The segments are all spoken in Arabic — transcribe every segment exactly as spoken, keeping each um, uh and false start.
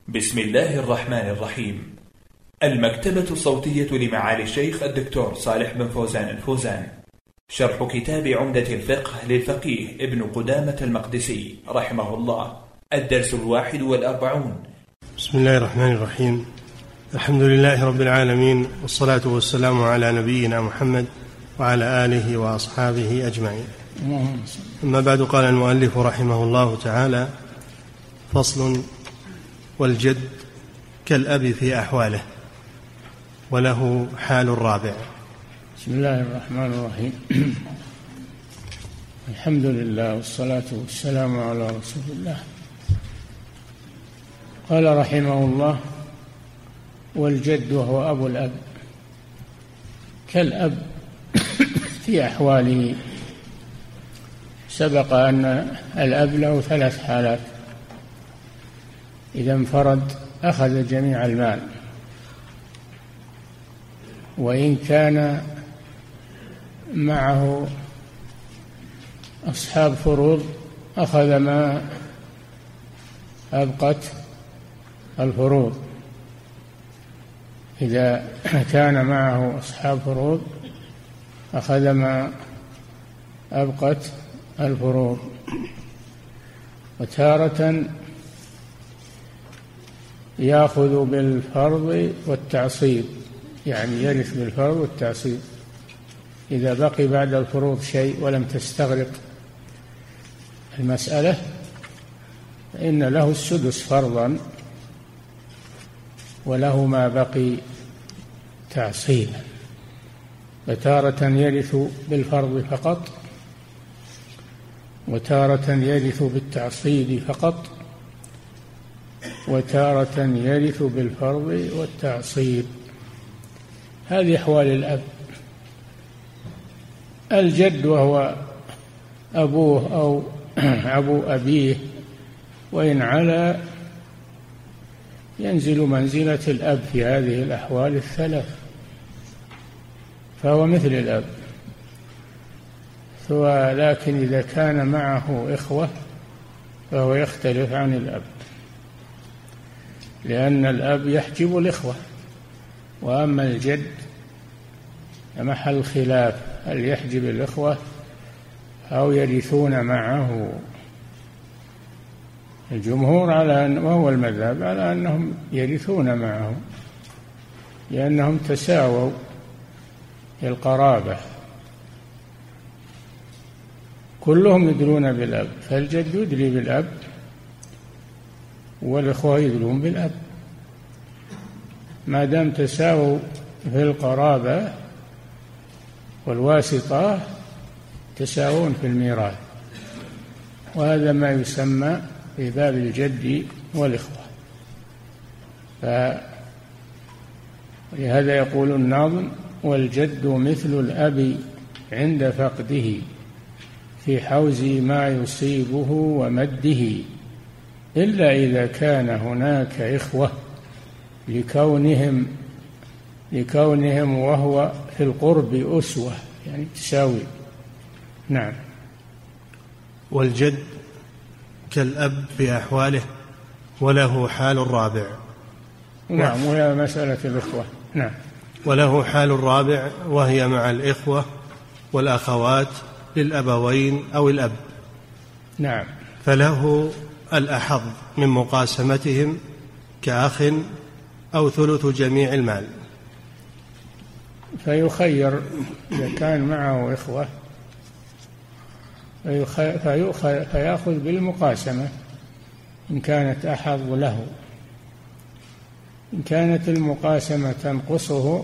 بسم الله الرحمن الرحيم. المكتبة الصوتية لمعالي الشيخ الدكتور صالح بن فوزان الفوزان. شرح كتاب عمدة الفقه للفقيه ابن قدامة المقدسي رحمه الله. الدرس الواحد والأربعون. بسم الله الرحمن الرحيم. الحمد لله رب العالمين، والصلاة والسلام على نبينا محمد وعلى آله وأصحابه أجمعين. أما بعد، قال المؤلف رحمه الله تعالى: فصل: والجد كالأب في أحواله، وله حال رابع. بسم الله الرحمن الرحيم. الحمد لله والصلاة والسلام على رسول الله. قال رحمه الله: والجد وهو أبو الأب كالأب في أحواله. سبق أن الأب له ثلاث حالات: إذا انفرد أخذ جميع المال، وإن كان معه أصحاب فروض أخذ ما أبقت الفروض. إذا كان معه أصحاب فروض أخذ ما أبقت الفروض. وتارة يأخذ بالفرض والتعصيب، يعني يرث بالفرض والتعصيب. إذا بقي بعد الفروض شيء ولم تستغرق المسألة فإن له السدس فرضا، وله ما بقي تعصيبا. فتارة يرث بالفرض فقط، وتارة يرث بالتعصيب فقط، وتارة يرث بالفرض والتعصيب. هذه أحوال الأب. الجد وهو أبوه أو أبو أبيه، وإن علا ينزل منزلة الأب في هذه الأحوال الثلاث، فهو مثل الأب. ولكن إذا كان معه إخوة فهو يختلف عن الأب، لأن الأب يحجب الإخوة، وأما الجد محل خلاف: هل يحجب الإخوة أو يرثون معه؟ الجمهور على أن وهو المذهب على أنهم يرثون معه، لأنهم تساووا القرابة، كلهم يدلون بالأب، فالجد يدلي بالأب والإخوة يدلون بالأب. ما دام تساووا في القرابة والواسطة تساوون في الميراث، وهذا ما يسمى في باب الجد والإخوة. فلهذا يقول الناظم: والجد مثل الأب عند فقده في حوز ما يصيبه ومده، إلا إذا كان هناك إخوة لكونهم لكونهم وهو في القرب أسوة، يعني تساوي. نعم. والجد كالأب في أحواله، وله حال رابع. نعم، وهي مسألة الإخوة. نعم. وله حال رابع، وهي مع الإخوة والأخوات للأبوين أو الأب. نعم. فله الأحظ من مقاسمتهم كأخ أو ثلث جميع المال. فيخير إذا كان معه إخوة فيأخذ بالمقاسمة إن كانت أحظ له. إن كانت المقاسمة تنقصه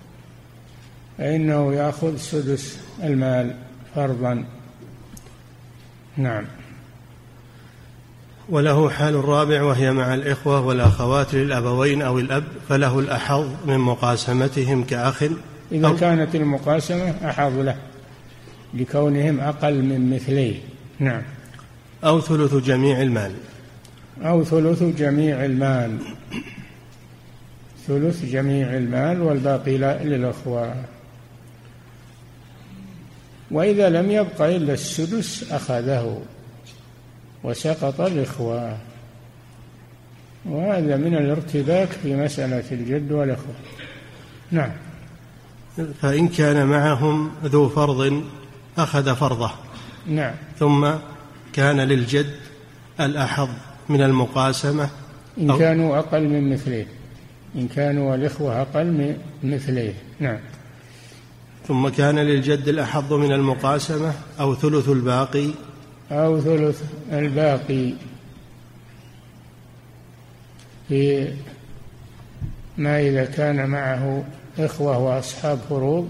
فإنه يأخذ سدس المال فرضا. نعم. وله حال الرابع، وهي مع الإخوة والأخوات للأبوين أو الأب، فله الأحظ من مقاسمتهم كأخ. إذا كانت المقاسمة أحظ له لكونهم أقل من مثليه. نعم. أو ثلث جميع المال. أو ثلث جميع المال، ثلث جميع المال والباقي للأخوة. وإذا لم يبق إلا السدس أخذه وسقط الإخوة. وهذا من الارتباك في مسألة الجد والإخوة. نعم. فإن كان معهم ذو فرض أخذ فرضه. نعم. ثم كان للجد الأحظ من المقاسمة إن كانوا أقل من مثليه، إن كانوا الإخوة أقل من مثليه. نعم. ثم كان للجد الأحظ من المقاسمة أو ثلث الباقي أو ثلث الباقي في ما إذا كان معه إخوة وأصحاب فروض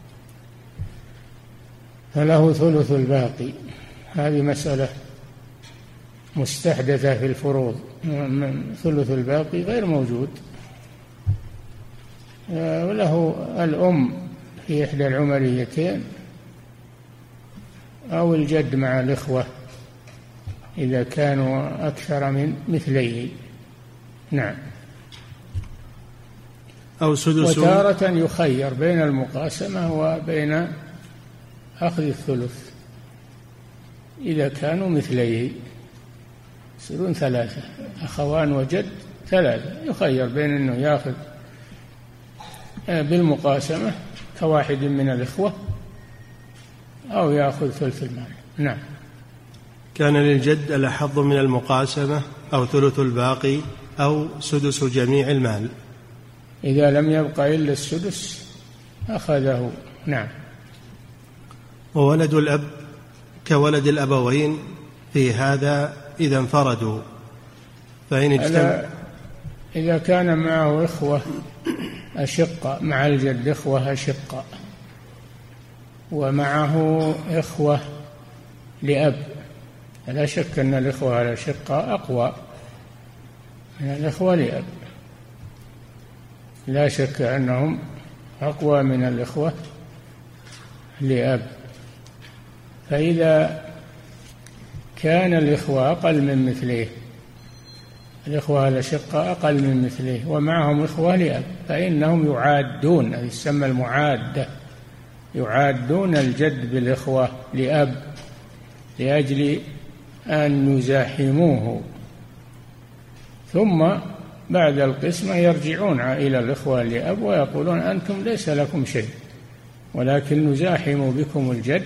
فله ثلث الباقي. هذه مسألة مستحدثة في الفروض، ثلث الباقي غير موجود. وله الأم في إحدى العمريتين أو الجد مع الإخوة إذا كانوا أكثر من مثليه. نعم. أو سدس. وتارة يخير بين المقاسمة وبين أخذ الثلث إذا كانوا مثليه، يصيرون ثلاثة، أخوان وجد ثلاثة، يخير بين أنه يأخذ بالمقاسمة كواحد من الإخوة أو يأخذ ثلث المال. نعم. كان للجد الأحظ من المقاسمة أو ثلث الباقي أو سدس جميع المال. إذا لم يبقى إلا السدس أخذه. نعم. وولد الأب كولد الأبوين في هذا إذا انفردوا، فإن اجتمع. إذا كان معه إخوة أشقاء مع الجد، إخوة أشقاء ومعه إخوة لأب، لا شك أن الإخوة الأشقاء أقوى من الإخوة لأب، لا شك أنهم أقوى من الإخوة لأب. فإذا كان الإخوة أقل من مثليه، الإخوة الأشقاء أقل من مثليه ومعهم إخوة لأب، فإنهم يعادون، هذه تسمى المعادة، يعادون الجد بالإخوة لأب لأجل أن يزاحموه، ثم بعد القسمة يرجعون إلى الإخوة لأب ويقولون أنتم ليس لكم شيء ولكن نزاحم بكم الجد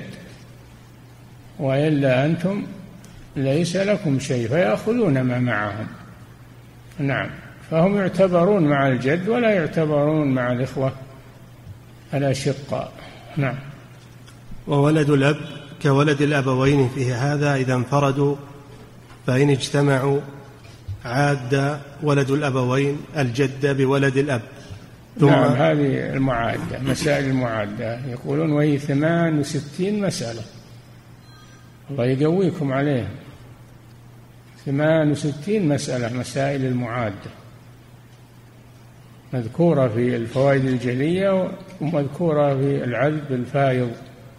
وإلا أنتم ليس لكم شيء، فيأخذون ما معهم. نعم. فهم يعتبرون مع الجد ولا يعتبرون مع الإخوة الأشقاء. نعم. وولد الأب كولد الأبوين في هذا إذا انفردوا، فإن اجتمعوا عاد ولد الأبوين الجد بولد الأب. نعم. هذه المعادة، مسائل المعادة يقولون وهي ثمان وستين مسألة، الله يقويكم عليهم، ثمان وستين مسألة مسائل المعادة مذكورة في الفوائد الجلية ومذكورة في العذب الفائض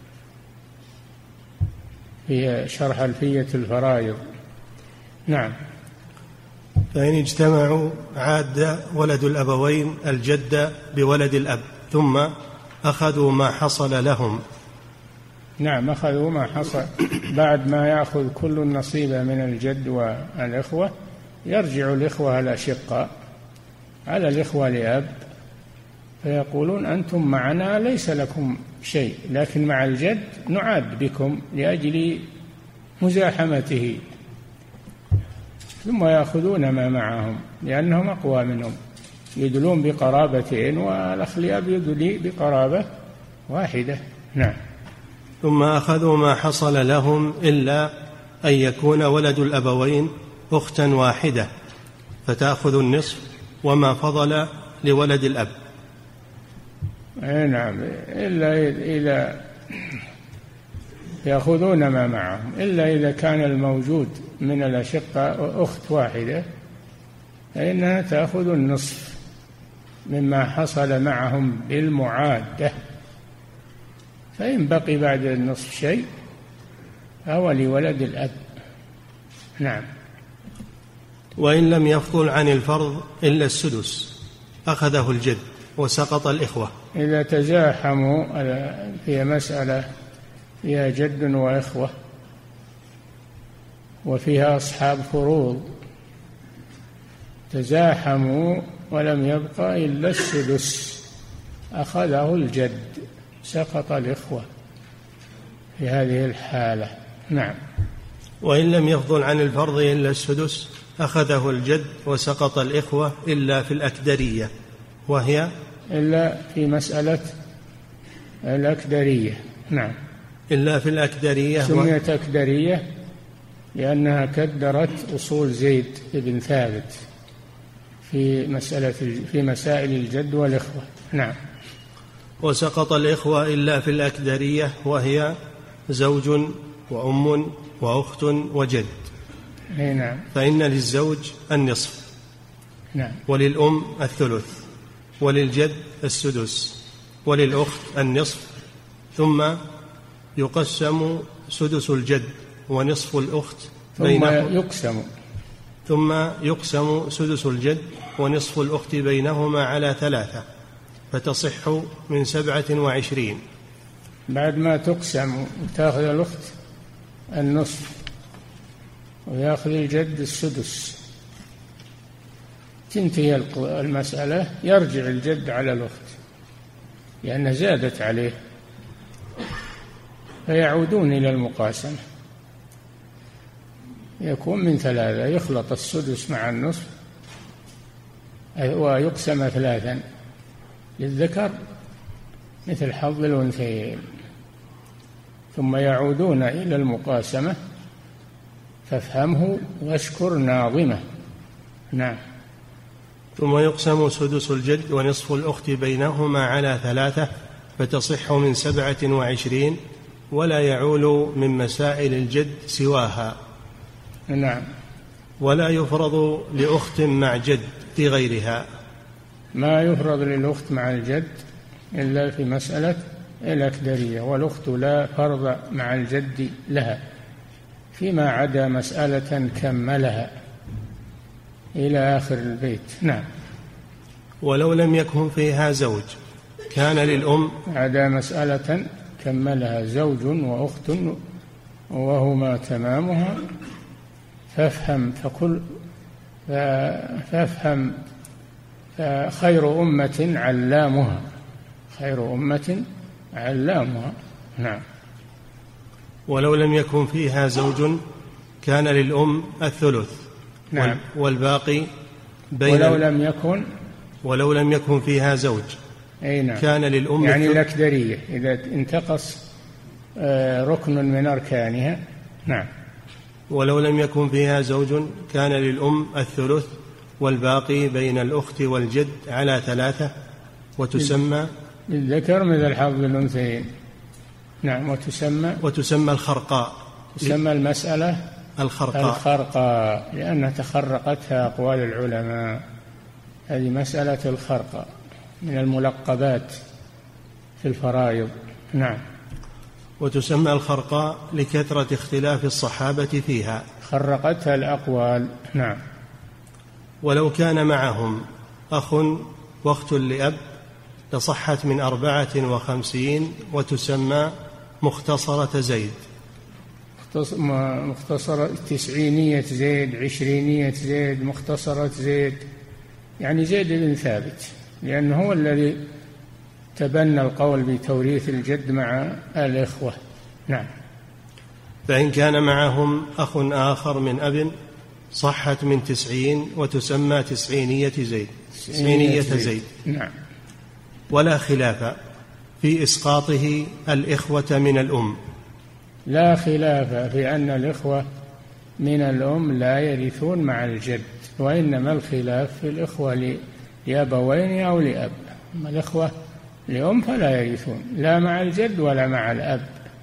في شرح ألفية الفرائض. نعم. فإن اجتمعوا عاد ولد الأبوين الجد بولد الأب ثم أخذوا ما حصل لهم. نعم. أخذوا ما حصل بعد ما يأخذ كل النصيب من الجد والإخوة، يرجع الإخوة الأشقاء على الإخوة لأب فيقولون أنتم معنا ليس لكم شيء، لكن مع الجد نعاد بكم لأجل مزاحمته، ثم يأخذون ما معهم لأنهم أقوى منهم، يدلون بقرابتين والأخ لأب يدلي بقرابة واحدة. نعم. ثم أخذوا ما حصل لهم إلا أن يكون ولد الأبوين أختا واحدة فتأخذ النصف وما فضل لولد الأب. نعم. إلا إذا يأخذون ما معهم، إلا إذا كان الموجود من الأشقة أخت واحدة فإنها تأخذ النصف مما حصل معهم بالمعادة، فإن بقي بعد النصف شيء فهو لولد الأب. نعم. وإن لم يفضل عن الفرض إلا السدس أخذه الجد وسقط الإخوة. إذا تزاحموا في مسألة فيها جد وإخوة وفيها أصحاب فروض تزاحموا ولم يبق إلا السدس أخذه الجد، سقط الإخوة في هذه الحالة. نعم. وإن لم يفضل عن الفرض إلا السدس أخذه الجد وسقط الإخوة إلا في الأكدرية، وهي إلا في مسألة الأكدرية. نعم. إلا في الأكدرية. سميت أكدرية لأنها كدرت أصول زيد بن ثابت في مسألة في مسائل الجد والإخوة. نعم. وسقط الإخوة إلا في الأكدرية، وهي زوج وأم وأخت وجد. نعم. فإن للزوج النصف. نعم. وللأم الثلث، وللجد السدس، وللأخت النصف، ثم يقسم سدس الجد ونصف الأخت ثم يقسم ثم يقسم سدس الجد ونصف الأخت بينهما على ثلاثة، فتصح من سبعة وعشرين. بعد ما تقسم تأخذ الأخت النصف ويأخذ الجد السدس، تنتهي المسألة، يرجع الجد على الأخت لأنها زادت عليه، فيعودون إلى المقاسمة، يكون من ثلاثة، يخلط السدس مع النصف ويقسم ثلاثا، للذكر مثل حظ الأنثيين، ثم يعودون إلى المقاسمة، فافهمه واشكر ناظمه. نعم. ثم يقسم سدس الجد ونصف الأخت بينهما على ثلاثة، فتصح من سبعة وعشرين، ولا يعول من مسائل الجد سواها. نعم. ولا يفرض لأخت مع جد في غيرها. ما يفرض للأخت مع الجد إلا في مسألة الأكدرية، والأخت لا فرض مع الجد لها فيما عدا مسألة كملها إلى آخر البيت. نعم. ولو لم يكن فيها زوج كان للأم عدا مسألة كملها زوج وأخت وهما تمامها، فافهم فكل فافهم خير أمة علامها، خير أمة علامها. نعم. ولو لم يكن فيها زوج كان للأم الثلث. نعم. والباقي بين ولو لم يكن ولو لم يكن فيها زوج أي نعم. كان للأم يعني الأكدرية إذا انتقص ركن من أركانها. نعم. ولو لم يكن فيها زوج كان للأم الثلث، والباقي بين الأخت والجد على ثلاثة، وتسمى للذكر مثل حظ الأنثيين. نعم. وتسمى وتسمى الخرقاء. تسمى المسألة الخرقاء الخرقاء لأنها تخرقتها أقوال العلماء. هذه مسألة الخرقاء من الملقبات في الفرائض. نعم. وتسمى الخرقاء لكثرة اختلاف الصحابة فيها، خرقتها الأقوال. نعم. ولو كان معهم أخ واخت لأب لصحت من أربعة وخمسين، وتسمى مختصرة زيد. مختصرة تسعينية زيد، عشرينية زيد، مختصرة زيد، يعني زيد بن ثابت، لأنه هو الذي تبنى القول بتوريث الجد مع الإخوة. نعم. فإن كان معهم أخ آخر من أب صحت من تسعين، وتسمى تسعينية زيد. تسعينية زيد. زيد. نعم. ولا خلاف في إسقاطه الإخوة من الأم. لا خلاف في أن الإخوة من الأم لا يرثون مع الجد، وإنما الخلاف في الإخوة لأبوين أو لأب. أما الإخوة لأم فلا يرثون لا مع الجد ولا مع الأب.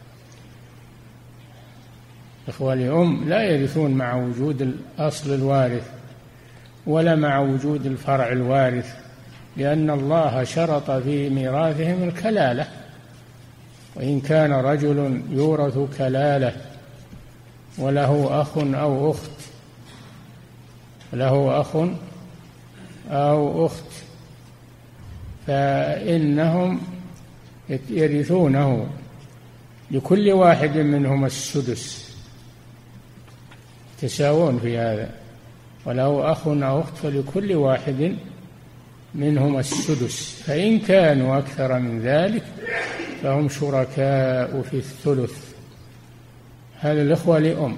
الإخوة لأم لا يرثون مع وجود الأصل الوارث ولا مع وجود الفرع الوارث، لأن الله شرط في ميراثهم الكلالة، وإن كان رجل يورث كلالة وله أخ أو أخت له أخ أو أخت فإنهم يرثونه لكل واحد منهم السدس، تساوون في هذا. وله أخ أو أخت فلكل واحد منهما السدس، فإن كانوا أكثر من ذلك فهم شركاء في الثلث. هذا الإخوة لأم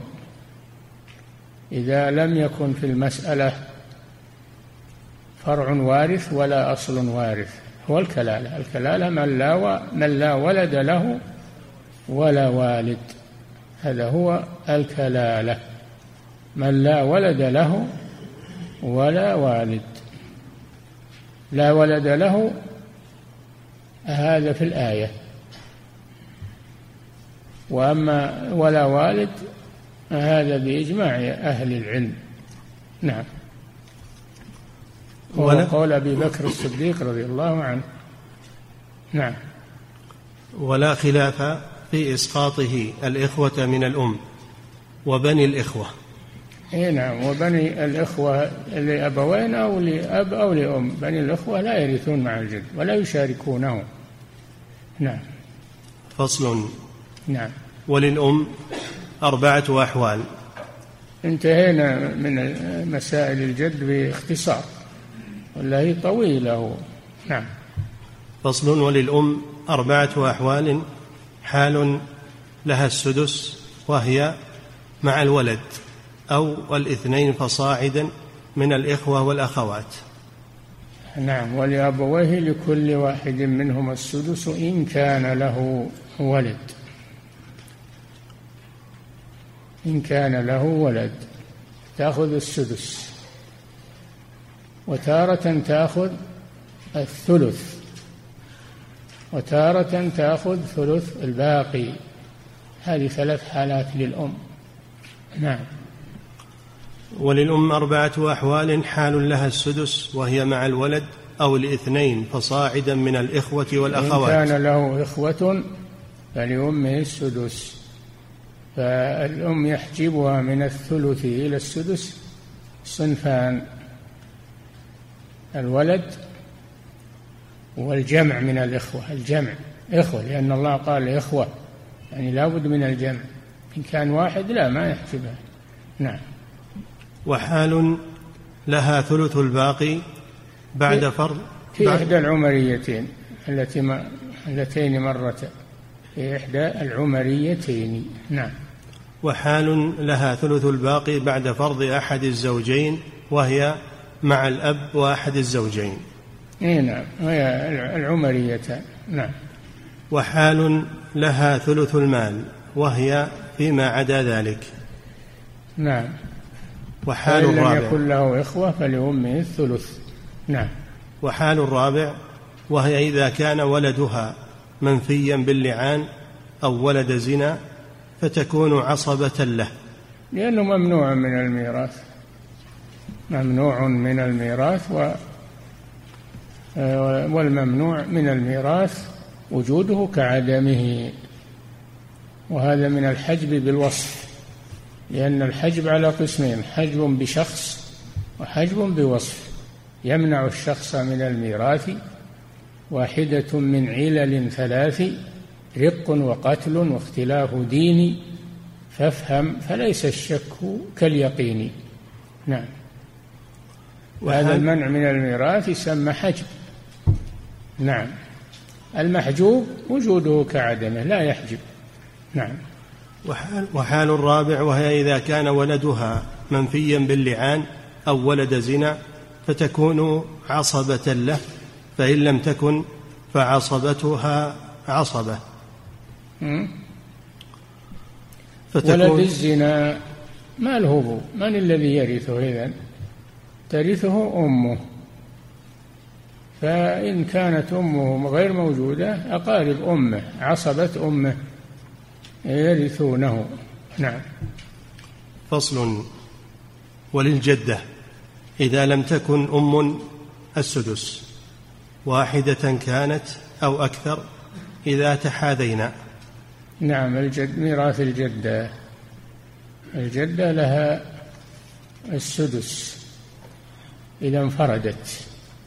إذا لم يكن في المسألة فرع وارث ولا أصل وارث، هو الكلالة. الكلالة من لا, من لا ولد له ولا والد، هذا هو الكلالة، من لا ولد له ولا والد. لا ولد له هذا في الآية، وأما ولا والد هذا بإجماع أهل العلم. نعم. وقول أبي بكر الصديق رضي الله عنه. نعم. ولا خلاف في إسقاطه الإخوة من الأم وبني الإخوة. إيه نعم، وبني الإخوة لأبوين أو لأب أو لأم، بني الإخوة لا يرثون مع الجد ولا يشاركونه. نعم. فصل. نعم. وللأم أربعة أحوال. انتهينا من مسائل الجد باختصار، ولا هي طويلة. نعم. فصل. وللأم أربعة أحوال: حال لها السدس وهي مع الولد أو الاثنين فصاعدا من الإخوة والأخوات. نعم. ولأبويه لكل واحد منهما السدس إن كان له ولد، إن كان له ولد تأخذ السدس، وتارة تأخذ الثلث، وتارة تأخذ ثلث الباقي. هذه ثلاث حالات للأم. نعم. وللأم أربعة أحوال: حال لها السدس وهي مع الولد أو الاثنين فصاعدا من الإخوة والأخوات. إن كان له إخوة فلأمه السدس، فالأم يحجبها من الثلث إلى السدس صنفان: الولد والجمع من الإخوة. الجمع إخوة لأن الله قال إخوة، يعني لا بد من الجمع. إن كان واحد لا ما يحجبها. نعم. وحال لها ثلث الباقي بعد فرض في إحدى العمريتين التي ما اللتين مرتا في إحدى العمريتين. نعم. وحال لها ثلث الباقي بعد فرض أحد الزوجين وهي مع الأب وأحد الزوجين. إيه نعم، هي العمريتان. نعم. وحال لها ثلث المال وهي فيما عدا ذلك. نعم. وحال الرابع: لم يكن له إخوة فلأمه الثلث. نعم. وحال الرابع: وهي إذا كان ولدها منفيا باللعان أو ولد زنا فتكون عصبة له، لأنه ممنوع من الميراث، ممنوع من الميراث و والممنوع من الميراث وجوده كعدمه. وهذا من الحجب بالوصف، لأن الحجب على قسمين: حجب بشخص وحجب بوصف. يمنع الشخص من الميراث واحدة من علل ثلاث: رق وقتل واختلاف دين، فافهم فليس الشك كاليقين. نعم. وهذا المنع من الميراث يسمى حجب. نعم. المحجوب وجوده كعدمه لا يحجب. نعم. وحال, وحال الرابع: وهي إذا كان ولدها منفيا باللعان أو ولد زنا فتكون عصبة له، فإن لم تكن فعصبتها عصبة. ولد الزنا ما له، من الذي يرثه إذن؟ ترثه أمه، فإن كانت أمه غير موجودة أقارب أمه عصبة أمه يرثونه. نعم. فصل. وللجدة إذا لم تكن أم السدس واحدة كانت أو أكثر إذا تحاذينا. نعم. الجد ميراث الجدة، الجدة لها السدس إذا انفردت،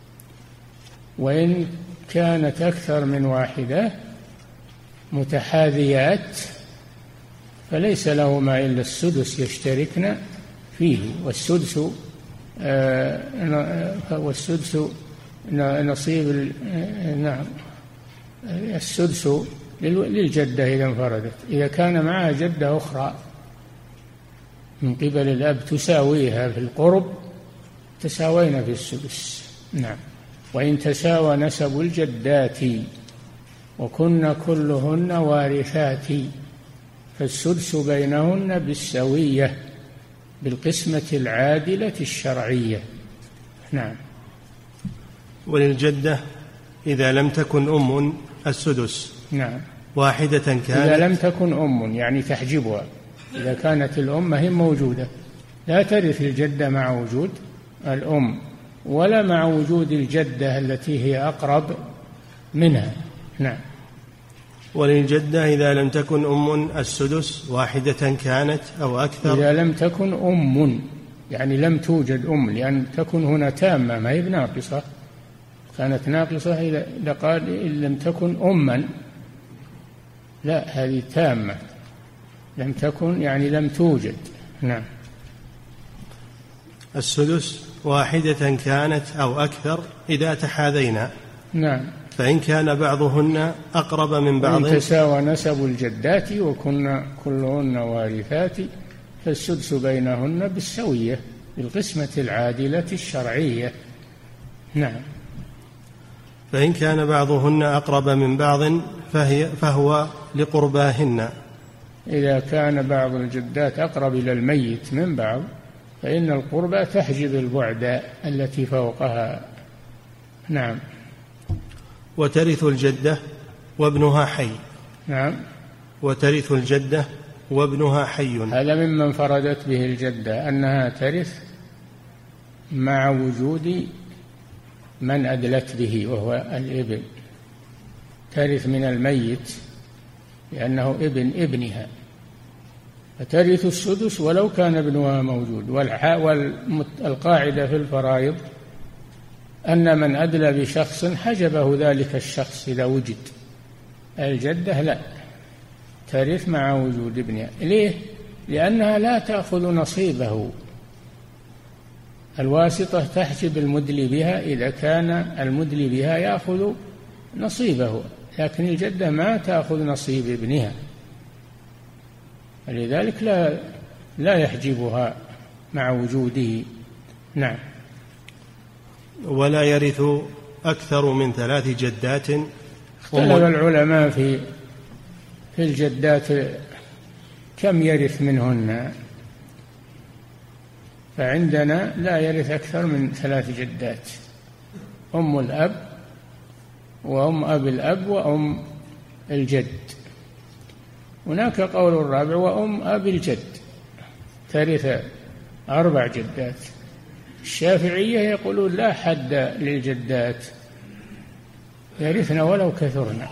وإن كانت أكثر من واحدة متحاذيات فليس لهما إلا السدس يشتركن فيه، والسدس والسدس نصيب نعم السدس للجدة إذا انفردت. إذا كان معها جدة أخرى من قبل الأب تساويها في القرب تساوين في السدس. نعم. وإن تساوى نسب الجدات وكن كلهن وارثات فالسدس بينهن بالسوية بالقسمة العادلة الشرعية. نعم. وللجدة إذا لم تكن أم السدس. نعم. واحدة كانت. إذا لم تكن أم يعني تحجبها. إذا كانت الأم هي موجودة لا ترث الجدة مع وجود الأم ولا مع وجود الجدة التي هي أقرب منها. نعم. وللجدة إذا لم تكن أم السدس واحدة كانت أو أكثر. إذا لم تكن أم يعني لم توجد أم، لأن تكن هنا تامة ما هي بناقصة. كانت ناقصة إذا لقال إن لم تكن أما، لا هذه تامة. لم تكن يعني لم توجد. نعم. السدس واحدة كانت أو أكثر إذا تحاذينا. نعم. فإن كان بعضهن أقرب من بعض. إن تساوى نسب الجدات وكن كلهن وارثات فالسدس بينهن بالسوية بالقسمة العادلة الشرعية. نعم. فإن كان بعضهن أقرب من بعض فهي فهو لقرباهن. إذا كان بعض الجدات أقرب إلى الميت من بعض فإن القربى تحجب البعد التي فوقها. نعم. وترث الجدة وابنها حي. نعم. وترث الجدة وابنها حي. هذا مما انفردت به الجدة أنها ترث مع وجود من أدلت به وهو الابن. ترث من الميت لأنه ابن ابنها فترث السدس ولو كان ابنها موجود. والقاعدة في الفرائض أن من أدلى بشخص حجبه ذلك الشخص إذا وجد. الجدة لا ترث مع وجود ابنها. ليه؟ لأنها لا تأخذ نصيبه. الواسطة تحجب المدلي بها إذا كان المدلي بها يأخذ نصيبه، لكن الجدة ما تأخذ نصيب ابنها، لذلك لا لا يحجبها مع وجوده. نعم. ولا يرث أكثر من ثلاث جدات. اختلف العلماء في في الجدات كم يرث منهن، فعندنا لا يرث أكثر من ثلاث جدات: أم الأب وأم أب الأب وأم الجد. هناك قول الرابع وأم أب الجد ترث أربع جدات. الشافعية يقولون لا حد للجدات يرثن ولو كثرن.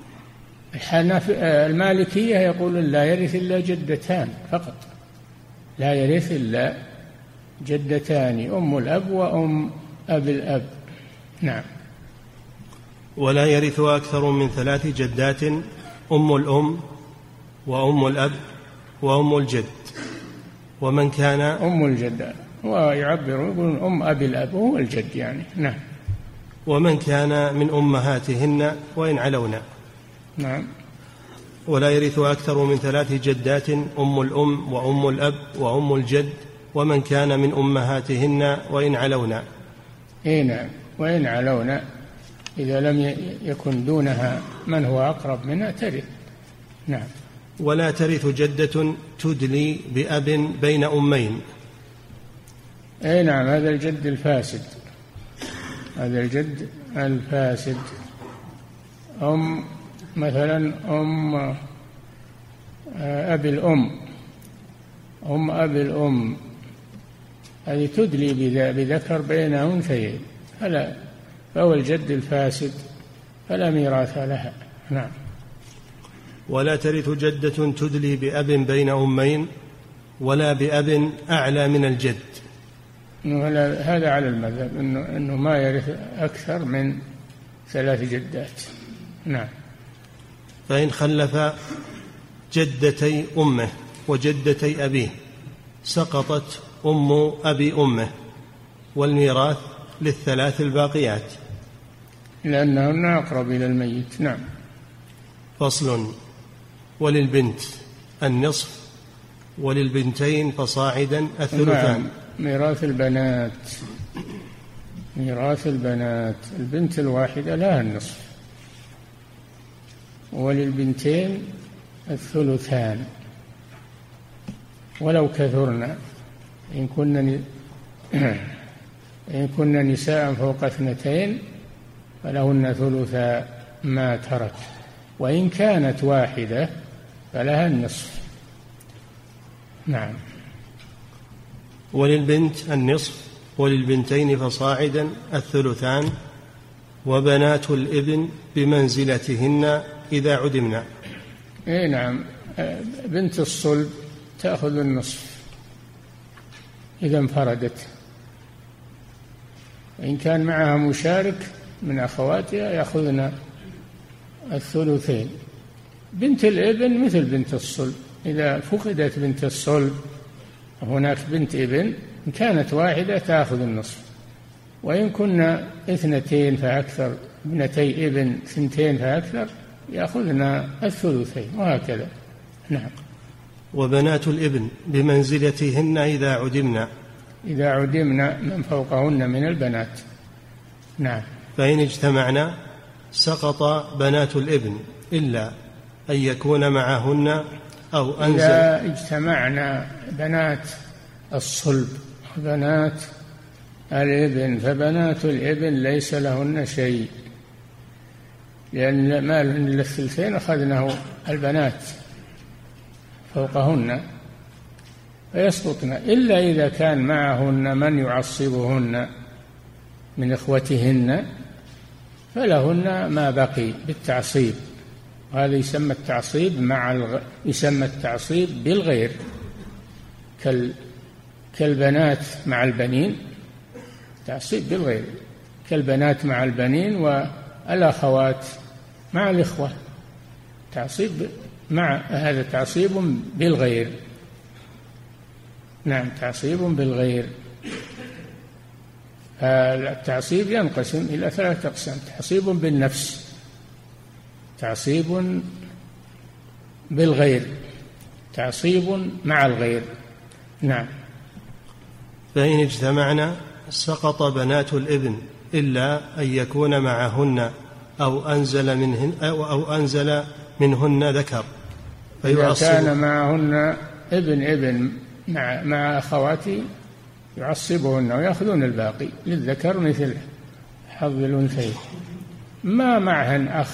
المالكية يقولون لا يرث إلا جدتان فقط، لا يرث إلا جدتان أم الأب وأم أب الأب. نعم. ولا يرث أكثر من ثلاث جدات: أم الأم وأم الأب وأم الجد. ومن كان أم الجد ويعبرون يقولون أم أب الأب هو الجد يعني. نعم. ومن كان من أمهاتهن وإن علونا. نعم. ولا يرث أكثر من ثلاث جدات: أم الأم وأم الأب وأم الجد. ومن كان من أمهاتهن وإن علونا. إيه نعم. وإن علونا إذا لم يكن دونها من هو أقرب منها ترث. نعم. ولا ترث جدة تدلي بأب بين أمين. أي نعم. هذا الجد الفاسد، هذا الجد الفاسد. أم مثلا أم أبي الأم، أم أبي الأم هذه تدلي بذكر بين أنثيين، فلا فهو الجد الفاسد فلا ميراث لها. نعم. ولا ترث جدة تدلي بأب بين أمين ولا بأب أعلى من الجد. هذا على المذهب إنه, إنه ما يرث أكثر من ثلاث جدات. نعم. فإن خلف جدتي أمه وجدتي أبيه سقطت أم أبي أمه والميراث للثلاث الباقيات لأنهن أقرب إلى الميت. نعم. فصل. وللبنت النصف وللبنتين فصاعدا الثلثان. نعم. ميراث البنات ميراث البنات البنت الواحدة لها النصف، وللبنتين الثلثان ولو كثرنا، إن كن إن كن نساء فوق اثنتين فلهن ثلثا ما ترك، وإن كانت واحدة فلها النصف. نعم. وللبنت النصف وللبنتين فصاعدا الثلثان، وبنات الابن بمنزلتهن إذا عدمنا. إيه نعم. بنت الصلب تأخذ النصف إذا انفردت، وإن كان معها مشارك من أخواتها يأخذن الثلثين. بنت الابن مثل بنت الصلب، إذا فقدت بنت الصلب هناك بنت ابن، إن كانت واحدة تأخذ النصف، وإن كنا اثنتين فأكثر، ابنتي ابن ثنتين فأكثر يأخذن الثلثين، وهكذا. نعم. وبنات الابن بمنزلتهن إذا عدمنا. إذا عدمنا من فوقهن من البنات. نعم. فإن اجتمعنا سقط بنات الابن إلا أن يكون معهن أو أنزل. إذا اجتمعنا بنات الصلب وبنات الابن فبنات الابن ليس لهن شيء، لأن ما للثلثين أخذناه البنات فوقهن فيسقطن، إلا إذا كان معهن من يعصبهن من إخوتهن فلهن ما بقي بالتعصيب، وهذا يسمى التعصيب مع الغ... يسمى التعصيب بالغير، كال... كالبنات مع البنين، تعصيب بالغير كالبنات مع البنين والأخوات مع الإخوة، تعصيب مع هذا تعصيب بالغير. نعم. تعصيب بالغير. التعصيب ينقسم إلى ثلاثة أقسام: تعصيب بالنفس، تعصيب بالغير، تعصيب مع الغير. نعم. فإن اجتمعنا سقط بنات الابن إلا أن يكون معهن أو أنزل منهن أو, أو أنزل منهن ذكر إذا كان معهن ابن ابن مع, مع أخواتي يعصبهن ويأخذون الباقي، للذكر مثل حظ الأنثيين. ما معهن أخ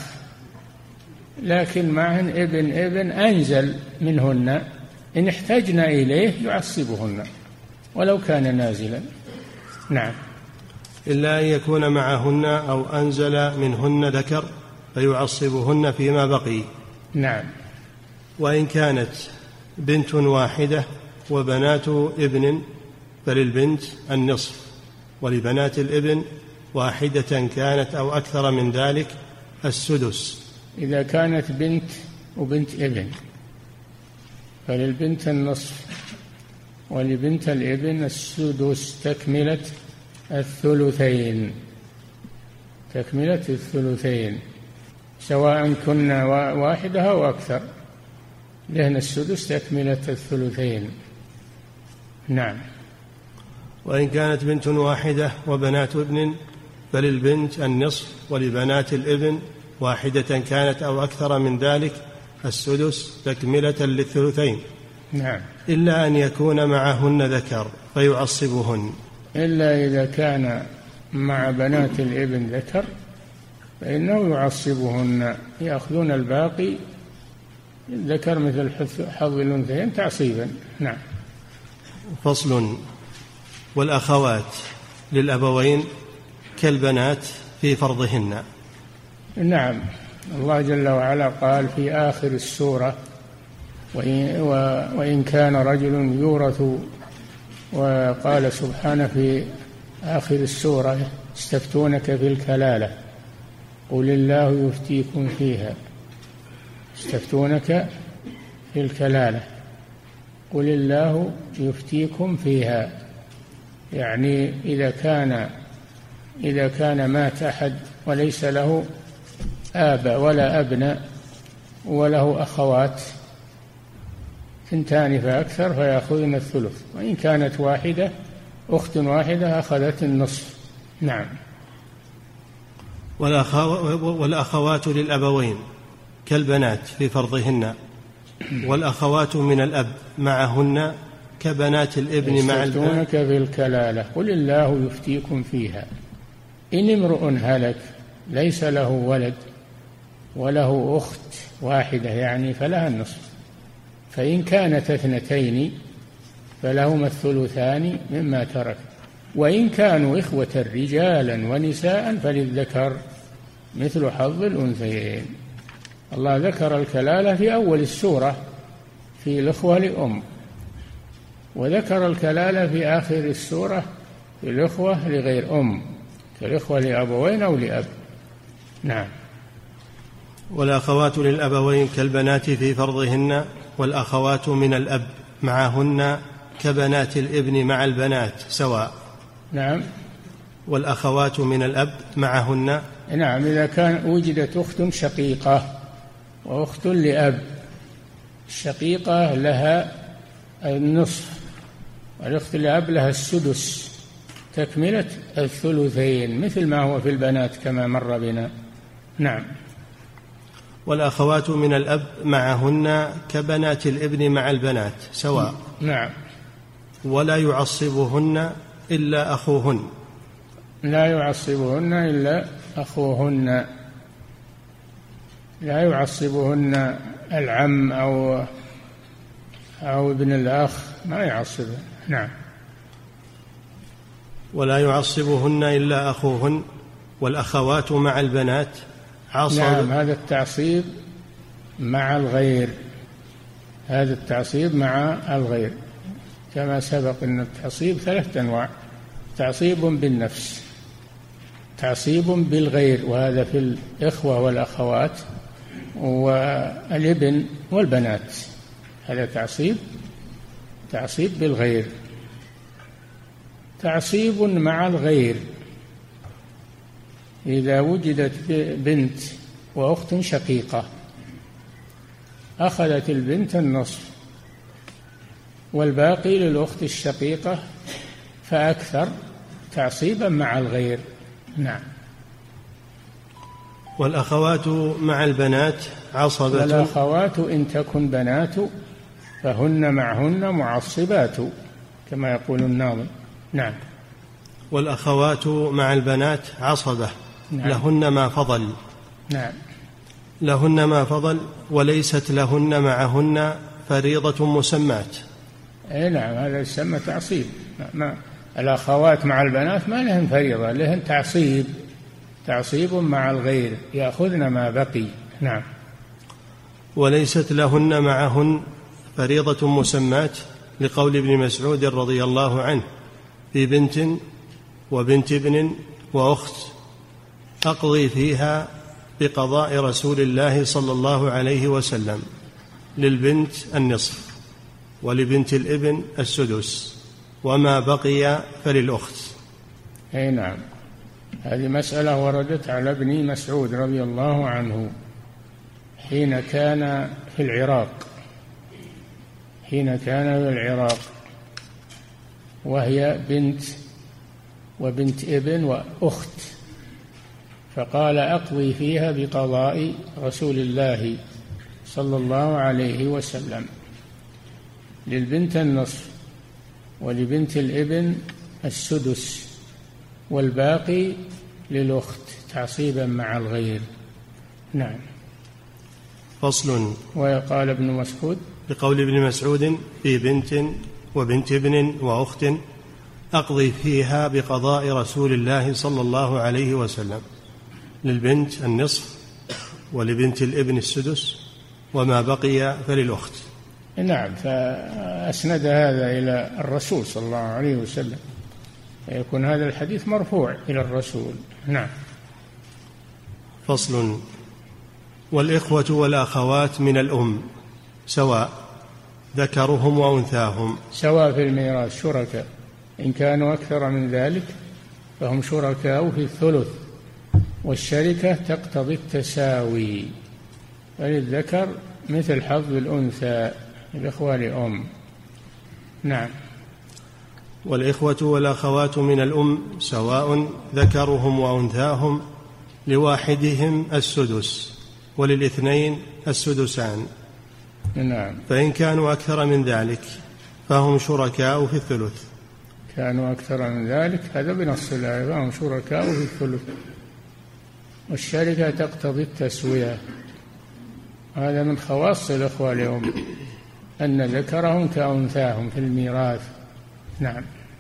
لكن معهن ابن ابن أنزل منهن، إن احتجنا إليه يعصبهن ولو كان نازلا. نعم. إلا أن يكون معهن أو أنزل منهن ذكر فيعصبهن فيما بقي. نعم. وإن كانت بنت واحدة وبنات ابن فللبنت النصف، ولبنات الابن واحدة كانت أو أكثر من ذلك السدس. إذا كانت بنت وبنت ابن فللبنت النصف، ولبنت الابن السدس تكملة الثلثين، تكملة الثلثين سواء كنا واحدة أو أكثر، لهن السدس تكملة الثلثين. نعم. وإن كانت بنت واحدة وبنات ابن فللبنت النصف، ولبنات الابن واحدة كانت أو أكثر من ذلك السدس تكملة للثلثين. نعم. إلا أن يكون معهن ذكر فيعصبهن. إلا إذا كان مع بنات الابن ذكر فإنه يعصبهن، يأخذون الباقي، الذكر مثل حظ الأنثيين تعصيبا. نعم. فصل. والأخوات للأبوين كالبنات في فرضهن. نعم. الله جل وعلا قال في آخر السورة: وإن, وإن كان رجل يورث، وقال سبحانه في آخر السورة: يستفتونك في الكلالة قل الله يفتيكم فيها. يستفتونك في الكلالة قل الله يفتيكم فيها. يعني إذا كان إذا كان مات أحد وليس له آباء ولا أبناء وله أخوات ثنتان فأكثر فيأخذن الثلث، وإن كانت واحدة أخت واحدة أخذت النصف. نعم. والأخوات للأبوين كالبنات في فرضهن، والأخوات من الأب معهن كبنات الابن مع البنات. يستفتونك في الكلالة قل الله يفتيكم فيها إن امرؤ هلك ليس له ولد وله أخت واحدة يعني فلها النصف، فإن كانت اثنتين فلهما الثلثان مما ترك، وإن كانوا إخوة رجالا ونساء فللذكر مثل حظ الأنثيين. الله ذكر الكلالة في أول السورة في الإخوة لأم، وذكر الكلالة في آخر السورة في الإخوة لغير أم كالإخوة لأبوين أو لأب. نعم. والأخوات للأبوين كالبنات في فرضهن، والأخوات من الأب معهن كبنات الابن مع البنات سواء. نعم. والأخوات من الأب معهن. نعم، إذا كان وجدت أخت شقيقة وأخت لأب، الشقيقة لها النصف والأخت لأب لها السدس تكملة الثلثين مثل ما هو في البنات كما مر بنا. نعم. والأخوات من الأب معهن كبنات الابن مع البنات سواء. نعم. ولا يعصبهن إلا أخوهن. لا يعصبهن إلا أخوهن، لا يعصبهن العم أو أو ابن الأخ، ما يعصبه. نعم. ولا يعصبهن إلا أخوهن. والأخوات مع البنات عصب. نعم، هذا التعصيب مع الغير، هذا التعصيب مع الغير كما سبق أن التعصيب ثلاثة أنواع: تعصيب بالنفس، تعصيب بالغير وهذا في الإخوة والأخوات والابن والبنات، هذا تعصيب تعصيب بالغير. تعصيب مع الغير إذا وجدت بنت وأخت شقيقة أخذت البنت النصف والباقي للأخت الشقيقة فأكثر تعصيبا مع الغير. نعم. والأخوات مع البنات عصبة. والأخوات إن تكن بنات فهن معهن معصبات كما يقول الناظم. نعم. والأخوات مع البنات عصبة. نعم. لهن ما فضل. نعم. لهن ما فضل وليست لهن معهن فريضة مسمات. أي نعم، هذا يسمى تعصيب. ما الأخوات مع البنات ما لهن فريضة، لهن تعصيب، تعصيب مع الغير يأخذن ما بقي. نعم. وليست لهن معهن فريضة مسمات لقول ابن مسعود رضي الله عنه: في بنت وبنت ابن وأخت أقضي فيها بقضاء رسول الله صلى الله عليه وسلم، للبنت النصف ولبنت الابن السدس وما بقي فللأخت. أي نعم، هذه مسألة وردت على ابن مسعود رضي الله عنه حين كان في العراق حين كان في العراق وهي بنت وبنت ابن وأخت، فقال: أقضي فيها بقضاء رسول الله صلى الله عليه وسلم، للبنت النصف ولبنت الابن السدس والباقي للأخت تعصيبا مع الغير. نعم. فصل. وقال ابن مسعود بقول ابن مسعود: في بنت وبنت ابن وأخت أقضي فيها بقضاء رسول الله صلى الله عليه وسلم، للبنت النصف ولبنت الابن السدس وما بقي فللأخت. نعم، فأسند هذا إلى الرسول صلى الله عليه وسلم، يكون هذا الحديث مرفوع إلى الرسول. نعم. فصل. والإخوة والأخوات من الأم سواء ذكرهم وأنثاهم. سواء في الميراث، شركاء. إن كانوا أكثر من ذلك فهم شركاء في الثلث، والشركة تقتضي التساوي، فللذكر مثل حظ الأنثى، الإخوة لأم. نعم. والإخوة والأخوات من الأم سواء ذكرهم وأنثاهم، لواحدهم السدس وللاثنين السدسان. نعم. فإن كانوا أكثر من ذلك فهم شركاء في الثلث. كانوا أكثر من ذلك هذا بنص الآية، فهم شركاء في الثلث، والشركة تقتضي التسوية. هذا من خواص الإخوة اليوم أن ذكرهم كأنثاهم في الميراث. نعم.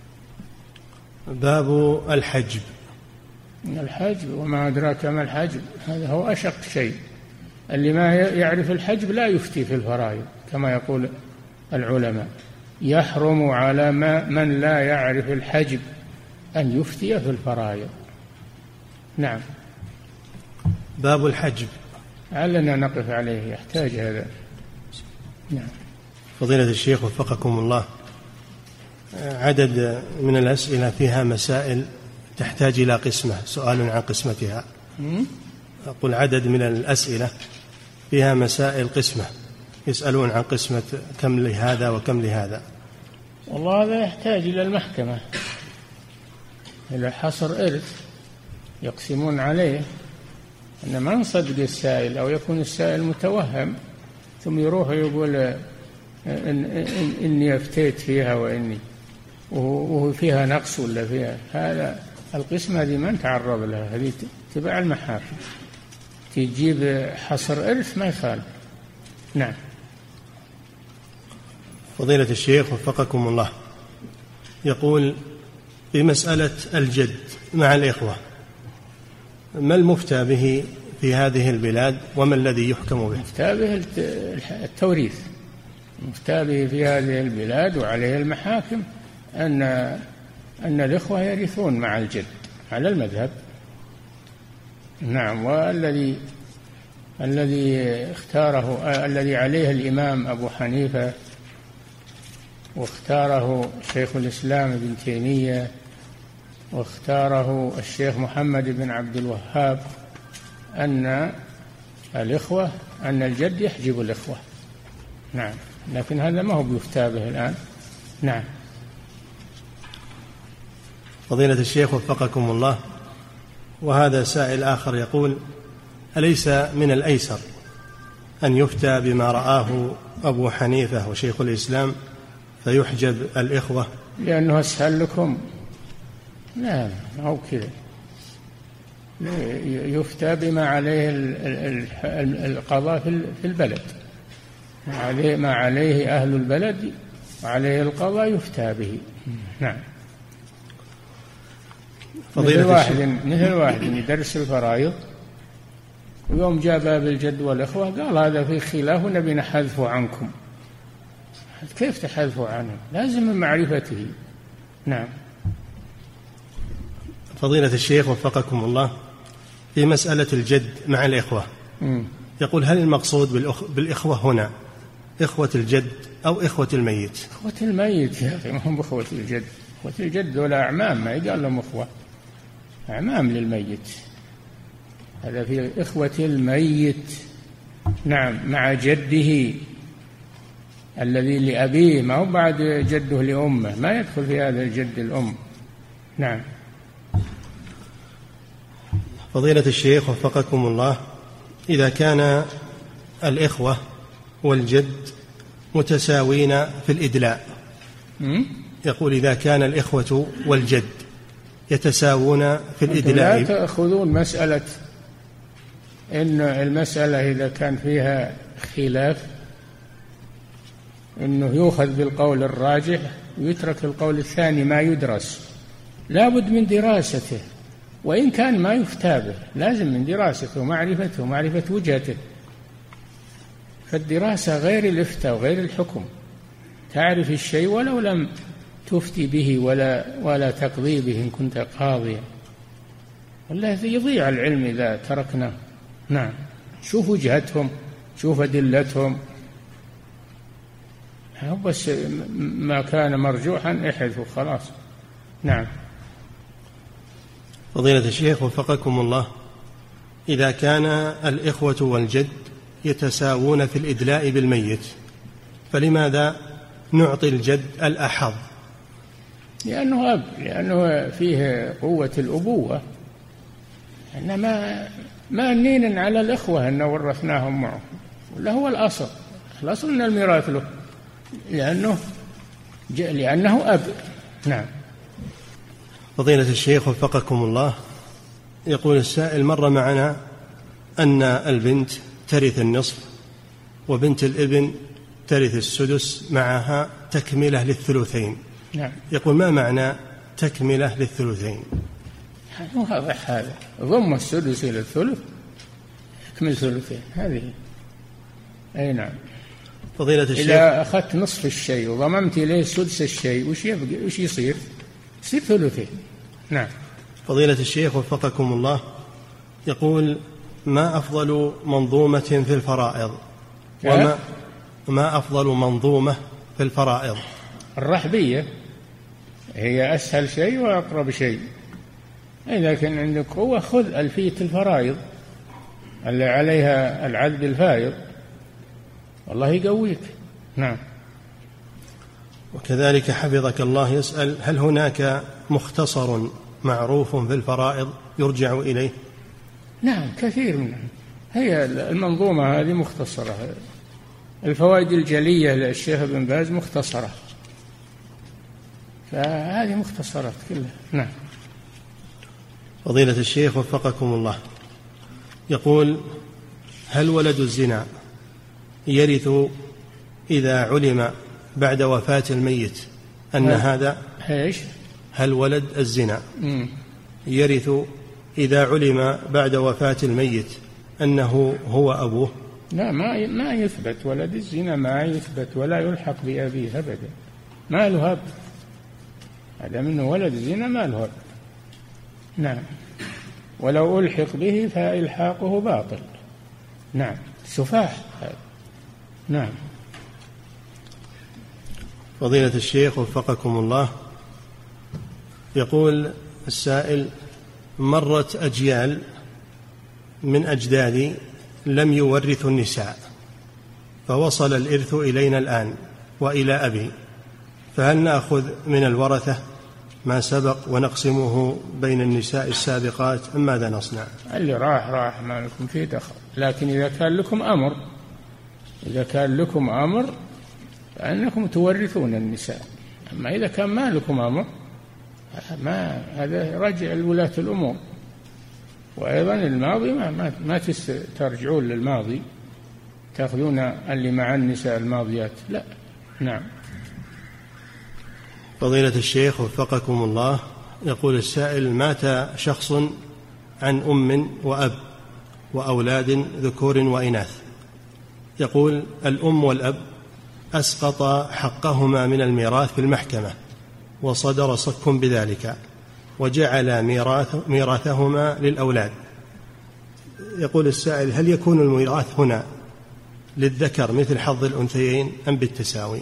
باب الحجب. الحجب وما أدراك ما الحجب، هذا هو أشق شيء. اللي ما يعرف الحجب لا يفتي في الفرائض كما يقول العلماء، يحرم على ما من لا يعرف الحجب أن يفتي في الفرائض. نعم. باب الحجب علنا نقف عليه، يحتاج هذا. نعم. فضيلة الشيخ وفقكم الله، عدد من الأسئلة فيها مسائل تحتاج إلى قسمة، سؤال عن قسمتها. أقول عدد من الأسئلة فيها مسائل قسمة، يسألون عن قسمة كم لهذا وكم لهذا. والله هذا يحتاج إلى المحكمة، إلى حصر إرث يقسمون عليه، أن ما نصدق السائل أو يكون السائل متوهم ثم يروح يقول إن إن إني أفتيت فيها وإني وهو فيها نقص ولا فيها هذا. القسمة هذه ما نتعرض لها، هذه تبع المحاكم، تجيب حصر إرث ما يخالف. نعم. فضيلة الشيخ وفقكم الله، يقول في مسألة الجد مع الإخوة ما المفتى به في هذه البلاد وما الذي يحكم به؟ المفتى به التوريث، المفتى به في هذه البلاد وعليه المحاكم أن أن الإخوة يرثون مع الجد على المذهب. نعم. والذي الذي اختاره الذي عليه الإمام أبو حنيفة واختاره شيخ الإسلام ابن تيمية واختاره الشيخ محمد بن عبد الوهاب أن الإخوة أن الجد يحجب الإخوة. نعم. لكن هذا ما هو بيفتى به الآن. نعم. فضيلة الشيخ وفقكم الله، وهذا سائل آخر يقول أليس من الأيسر أن يفتى بما رآه أبو حنيفة وشيخ الإسلام فيحجب الإخوة؟ لأنه أسهل لكم. لا ما هو كذا، يفتى بما عليه القضاء في البلد، ما عليه أهل البلد وعليه القضاء يفتى به. نعم. مثل واحد مثل واحد يدرس الفرائض ويوم جاء باب الجد والإخوة قال هذا في خلاف ونبي نحذفه عنكم. كيف تحذفه عنه؟ لازم من معرفته. نعم. فضيلة الشيخ وفقكم الله، في مسألة الجد مع الإخوة م. يقول هل المقصود بالأخ... بالإخوة هنا إخوة الجد أو إخوة الميت؟ إخوة الميت يا أخي، ما هم بإخوة الجد. إخوة الجد ولا أعمام، ما يقال لهم أخوة، أعمام للميت. هذا في إخوة الميت. نعم. مع جده الذي لأبيه، ما هو بعد جده لأمه، ما يدخل في هذا الجد الأم. نعم. فضيلة الشيخ وفقكم الله، إذا كان الإخوة والجد متساوين في الإدلاء، يقول إذا كان الإخوة والجد يتساوون في الإدلاء، لا تأخذون مسألة إن المسألة إذا كان فيها خلاف إنه يؤخذ بالقول الراجح ويترك القول الثاني ما يدرس. لا بد من دراسته، وإن كان ما يفتى به لازم من دراسته ومعرفته ومعرفة وجهته. فالدراسة غير الإفتاء وغير الحكم، تعرف الشيء ولو لم تفتي به ولا ولا تقضي به إن كنت قاضيا، والله يضيع العلم إذا تركنا. نعم. شوف وجهتهم، شوف أدلتهم، بس ما كان مرجوحا احذف خلاص. نعم. فضيلة الشيخ وفقكم الله، إذا كان الإخوة والجد يتساوون في الإدلاء بالميت، فلماذا نعطي الجد الأحظ؟ لأنه أب، لأنه فيه قوة الأبوة، إنما ما نين على الإخوة أن ورثناهم معه، ولا هو الأصل، الأصل أن الميراث له، لأنه لأنه أب. نعم. فضيلة الشيخ وفقكم الله، يقول السائل: مر معنا أن البنت ترث النصف وبنت الابن ترث السدس معها تكملة للثلثين. نعم. يقول: ما معنى تكملة للثلثين؟ واضح هذا، ضم السدس إلى الثلث يكمل ثلثين، هذه. أي نعم. فضيلة الشيخ، إذا أخذت نصف الشيء وضممت إليه سدس الشيء وش يبقى؟ وش يصير؟ يصير ثلثين. نعم. فضيلة الشيخ وفقكم الله، يقول: ما أفضل منظومة في الفرائض؟ وما ما أفضل منظومة في الفرائض؟ الرحبية هي أسهل شيء وأقرب شيء. إذا كان عندك قوة خذ ألفية الفرائض اللي عليها العدد الفائض، والله يقويك. نعم. وكذلك حفظك الله يسأل: هل هناك مختصر معروف في الفرائض يرجع إليه؟ نعم، كثير منها. هي المنظومة هذه مختصرة، الفوائد الجلية للشيخ ابن باز مختصرة، فهذه مختصرات كلها. نعم. فضيلة الشيخ وفقكم الله، يقول: هل ولد الزنا يرث إذا علم بعد وفاة الميت أن هذا إيش؟ هل ولد الزنا يرث إذا علم بعد وفاة الميت أنه هو أبوه؟ لا، ما ما يثبت ولد الزنا، ما يثبت ولا يلحق بأبيه أبدا، ما له أب، هذا منه ولد الزنا ما له أب. نعم. ولو ألحق به فإلحاقه باطل. نعم، سفاح. نعم. فضيلة الشيخ وفقكم الله، يقول السائل: مرت أجيال من أجدادي لم يورثوا النساء، فوصل الإرث إلينا الآن وإلى أبي، فهل نأخذ من الورثة ما سبق ونقسمه بين النساء السابقات أم ماذا نصنع؟ اللي راح راح، ما لكم فيه دخل، لكن إذا كان لكم أمر إذا كان لكم أمر فأنكم تورثون النساء، أما إذا كان ما لكم أمر ما هذا رجع لولاة الأمور. وأيضا الماضي ما ما, ما ترجعون للماضي تأخذون اللي مع النساء الماضيات، لا. نعم. فضيلة الشيخ وفقكم الله، يقول السائل: مات شخص عن أم وأب وأولاد ذكور وإناث، يقول: الأم والأب أسقط حقهما من الميراث في المحكمة وصدر صك بذلك وجعل ميراث ميراثهما للأولاد. يقول السائل: هل يكون الميراث هنا للذكر مثل حظ الأنثيين أم بالتساوي؟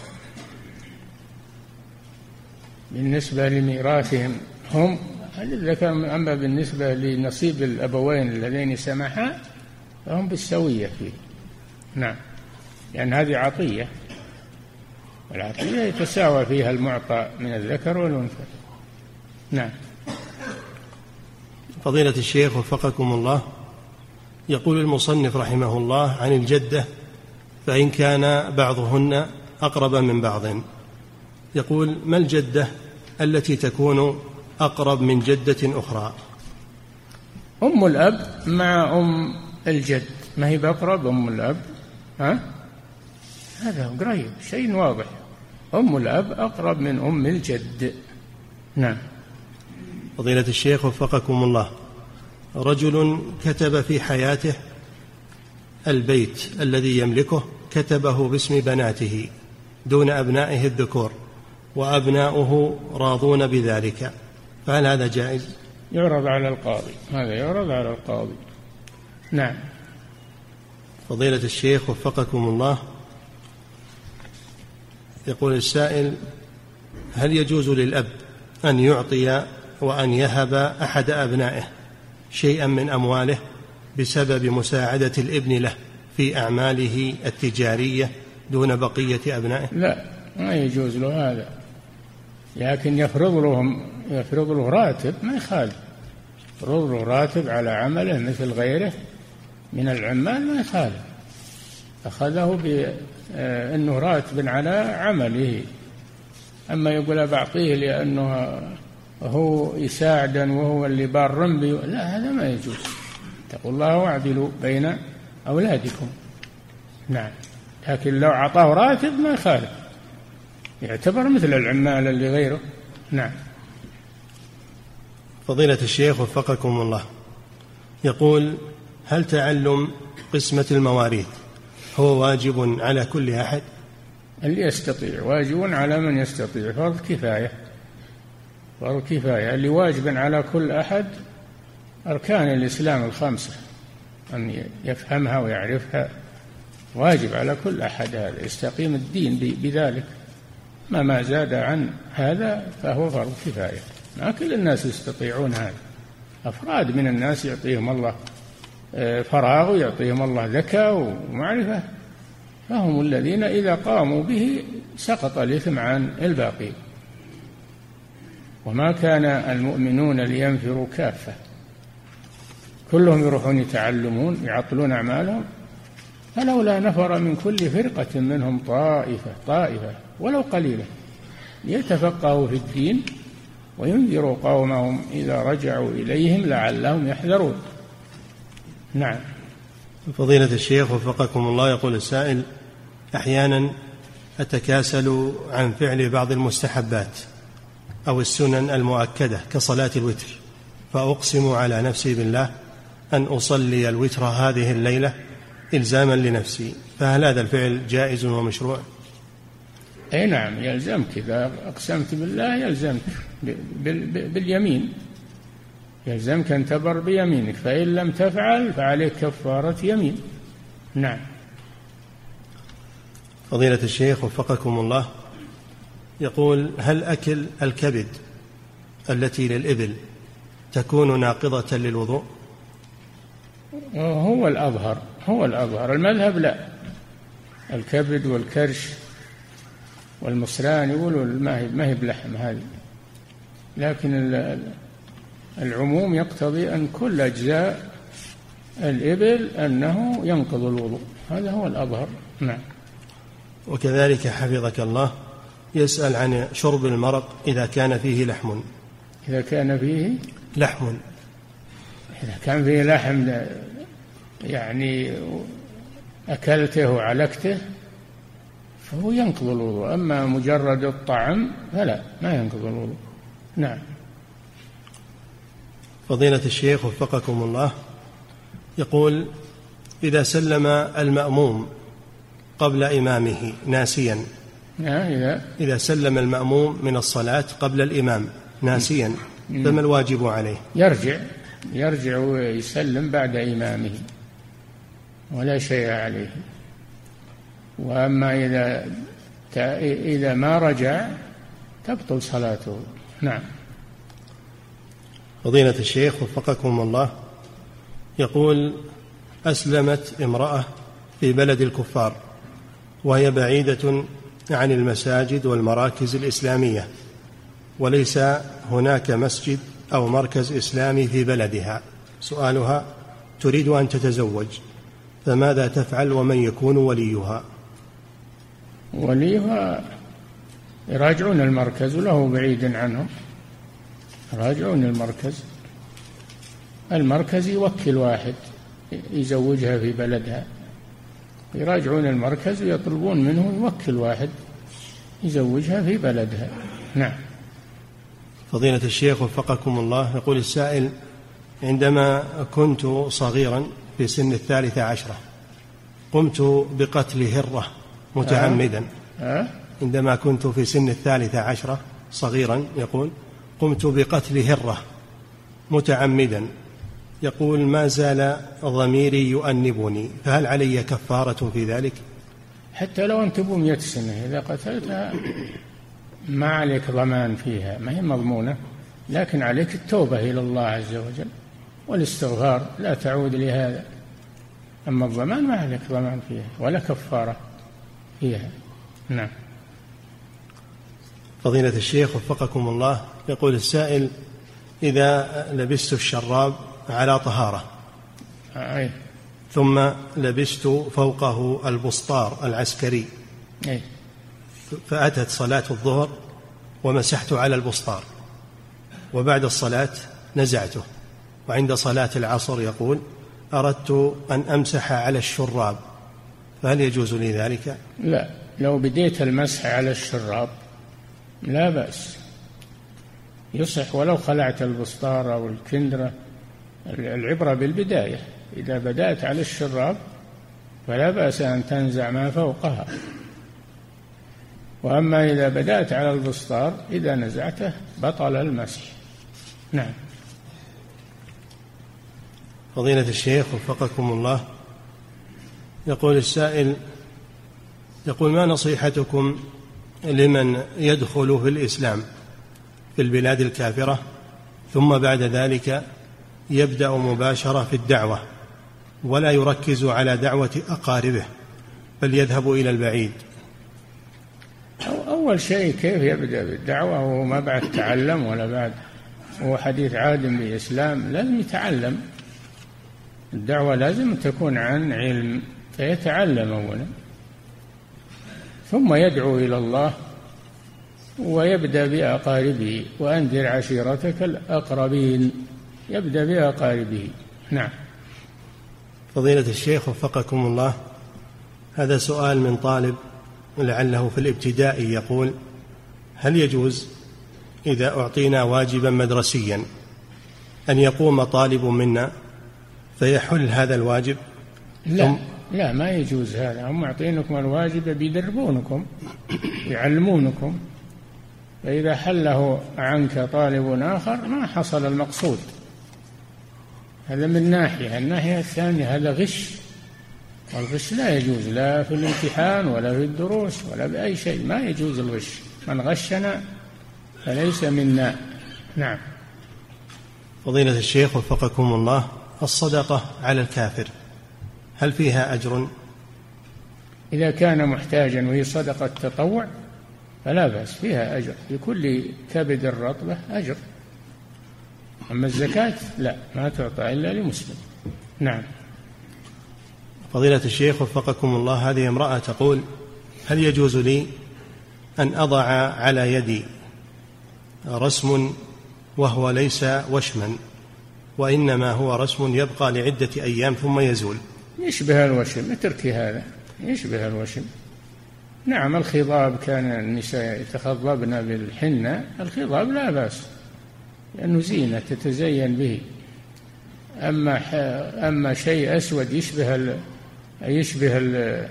بالنسبة لميراثهم هم للذكر، أما بالنسبة لنصيب الأبوين اللذين سمحا فهم بالسوية فيه. نعم، لأن هذه عطية، والعطية يتساوى فيها المعطى من الذكر والأنثى. نعم. فضيلة الشيخ وفقكم الله، يقول المصنف رحمه الله عن الجدة: فإن كان بعضهن أقرب من بعض، يقول: ما الجدة التي تكون أقرب من جدة أخرى؟ أم الأب مع أم الجد، ما هي بأقرب أم الأب؟ ها؟ هذا قريب، شيء واضح. أم الأب أقرب من أم الجد. نعم. فضيلة الشيخ وفقكم الله، رجل كتب في حياته البيت الذي يملكه كتبه باسم بناته دون أبنائه الذكور، وأبناؤه راضون بذلك، فهل هذا جائز؟ يعرض على القاضي، هذا يعرض على القاضي. نعم. فضيلة الشيخ وفقكم الله، يقول السائل: هل يجوز للأب أن يعطي وأن يهب أحد أبنائه شيئا من أمواله بسبب مساعدة الابن له في أعماله التجارية دون بقية أبنائه؟ لا، ما يجوز له هذا، لكن يفرض لهم يفرض له راتب ما يخالف، يفرض له راتب على عمله مثل غيره من العمال ما يخالف، أخذه بأنه راتب على عمله. أما يقول بعطيه لأنه هو يساعدا وهو اللي بار بي، لا، هذا ما يجوز. اتقوا الله واعدلوا بين أولادكم. نعم، لكن لو أعطاه راتب ما يخالف، يعتبر مثل العمال اللي غيره. نعم. فضيلة الشيخ وفقكم الله، يقول: هل تعلم قسمة المواريث هو واجب على كل أحد؟ اللي يستطيع، واجب على من يستطيع، فرض كفاية، فرض كفاية. اللي واجب على كل أحد أركان الإسلام الخمسة، أن يفهمها ويعرفها، واجب على كل أحد، هذا يستقيم الدين بذلك. ما ما زاد عن هذا فهو فرض كفاية، ما كل الناس يستطيعون هذا، أفراد من الناس يعطيهم الله فراغ ويعطيهم الله ذكاء ومعرفة، فهم الذين إذا قاموا به سقط الإثم عن الباقي. وما كان المؤمنون لينفروا كافة، كلهم يروحون يتعلمون يعطلون أعمالهم، فلولا نفر من كل فرقة منهم طائفة طائفة ولو قليلة ليتفقهوا في الدين وينذروا قومهم إذا رجعوا إليهم لعلهم يحذرون. نعم. فضيلة الشيخ وفقكم الله، يقول السائل: أحيانا أتكاسل عن فعل بعض المستحبات أو السنن المؤكدة كصلاة الوتر، فأقسم على نفسي بالله أن أصلي الوتر هذه الليلة إلزاما لنفسي، فهل هذا الفعل جائز ومشروع؟ أي نعم، يلزمك إذا أقسمت بالله، يلزمك باليمين، يلزمك أن تبر بيمينك، فإن لم تفعل فعليك كفارة يمين. نعم. فضيلة الشيخ وفقكم الله، يقول: هل أكل الكبد التي للإبل تكون ناقضة للوضوء؟ هو الأظهر، هو الأظهر، المذهب لا، الكبد والكرش والمصران يقولوا ما هي بلحم هذه، لكن العموم يقتضي أن كل أجزاء الإبل أنه ينقض الوضوء، هذا هو الأظهر. نعم. وكذلك حفظك الله يسأل عن شرب المرق إذا كان فيه لحم. إذا كان فيه لحم إذا كان فيه لحم يعني أكلته وعلقته فهو ينقض الوضوء، أما مجرد الطعم فلا، ما ينقض الوضوء. نعم. فضيلة الشيخ وفقكم الله، يقول: إذا سلم المأموم قبل إمامه ناسيا، إذا إذا سلم المأموم من الصلاة قبل الإمام ناسيا فما الواجب عليه؟ يرجع يرجع ويسلم بعد إمامه ولا شيء عليه. وأما إذا إذا ما رجع تبطل صلاته. نعم. فضيلة الشيخ وفقكم الله، يقول: أسلمت امرأة في بلد الكفار وهي بعيدة عن المساجد والمراكز الإسلامية، وليس هناك مسجد أو مركز إسلامي في بلدها. سؤالها: تريد أن تتزوج، فماذا تفعل ومن يكون وليها؟ وليها يراجعون المركز، وله بعيد عنهم يراجعون المركز. المركز يوكل واحد يزوجها في بلدها، يراجعون المركز ويطلبون منه يوكل واحد يزوجها في بلدها. نعم. فضيلة الشيخ وفقكم الله، يقول السائل: عندما كنت صغيرا في سن الثالثة عشرة قمت بقتل هرة متعمدا. أه؟ عندما كنت في سن الثالثة عشرة صغيرا، يقول، قمت بقتل هرة متعمدا. يقول: ما زال ضميري يؤنبني، فهل علي كفارة في ذلك؟ حتى لو أنت بمئة سنة إذا قتلتها ما عليك ضمان فيها، ما هي مضمونة، لكن عليك التوبة إلى الله عز وجل والاستغفار، لا تعود لهذا. أما الضمان ما عليك ضمان فيها ولا كفارة فيها. نعم. فضيلة الشيخ وفقكم الله، يقول السائل: إذا لبست الشراب على طهارة أي. ثم لبست فوقه البسطار العسكري أي. فأتت صلاة الظهر ومسحت على البسطار، وبعد الصلاة نزعته، وعند صلاة العصر يقول أردت أن أمسح على الشراب، فهل يجوز لي ذلك؟ لا، لو بديت المسح على الشراب لا بأس، يصح ولو خلعت البسطار أو الكندرة. العبرة بالبداية، إذا بدأت على الشراب فلا بأس أن تنزع ما فوقها، وأما إذا بدأت على البسطار إذا نزعته بطل المسح. نعم. فضيلة الشيخ وفقكم الله، يقول السائل: يقول ما نصيحتكم لمن يدخل في الإسلام في البلاد الكافرة ثم بعد ذلك يبدأ مباشرة في الدعوة ولا يركز على دعوة أقاربه بل يذهب إلى البعيد؟ أول شيء كيف يبدأ بالدعوة وهو ما بعد تعلم ولا بعد هو حديث عهد بالإسلام؟ لازم يتعلم، الدعوة لازم تكون عن علم، فيتعلم أولا ثم يدعو إلى الله ويبدأ بأقاربه، وأنذر عشيرتك الأقربين، يبدأ بأقاربه. نعم. فضيلة الشيخ وفقكم الله، هذا سؤال من طالب لعله في الابتدائي، يقول: هل يجوز إذا أعطينا واجبا مدرسيا أن يقوم طالب منا فيحل هذا الواجب؟ لا لا، ما يجوز هذا، هم معطينكم الواجب بيدربونكم يعلمونكم، فإذا حله عنك طالب آخر ما حصل المقصود. هذا من ناحية. الناحية الثانية هذا غش، والغش لا يجوز، لا في الامتحان ولا في الدروس ولا بأي شيء، ما يجوز الغش، من غشنا فليس منا. نعم. فضيلة الشيخ وفقكم الله، الصدقة على الكافر هل فيها أجر؟ إذا كان محتاجا وهي صدقة تطوع فلا بأس، فيها أجر، لكل كبد رطبة أجر. أما الزكاة لا، ما تعطى إلا لمسلم. نعم. فضيلة الشيخ وفقكم الله، هذه امرأة تقول: هل يجوز لي أن أضع على يدي رسم وهو ليس وشما وإنما هو رسم يبقى لعدة أيام ثم يزول؟ يشبه الوشم، اتركي هذا، يشبه الوشم. نعم، الخضاب كان النساء يتخضبن بالحنة، الخضاب لا بأس لأنه زينة تتزين به. أما أما شيء أسود يشبه ال يشبه ال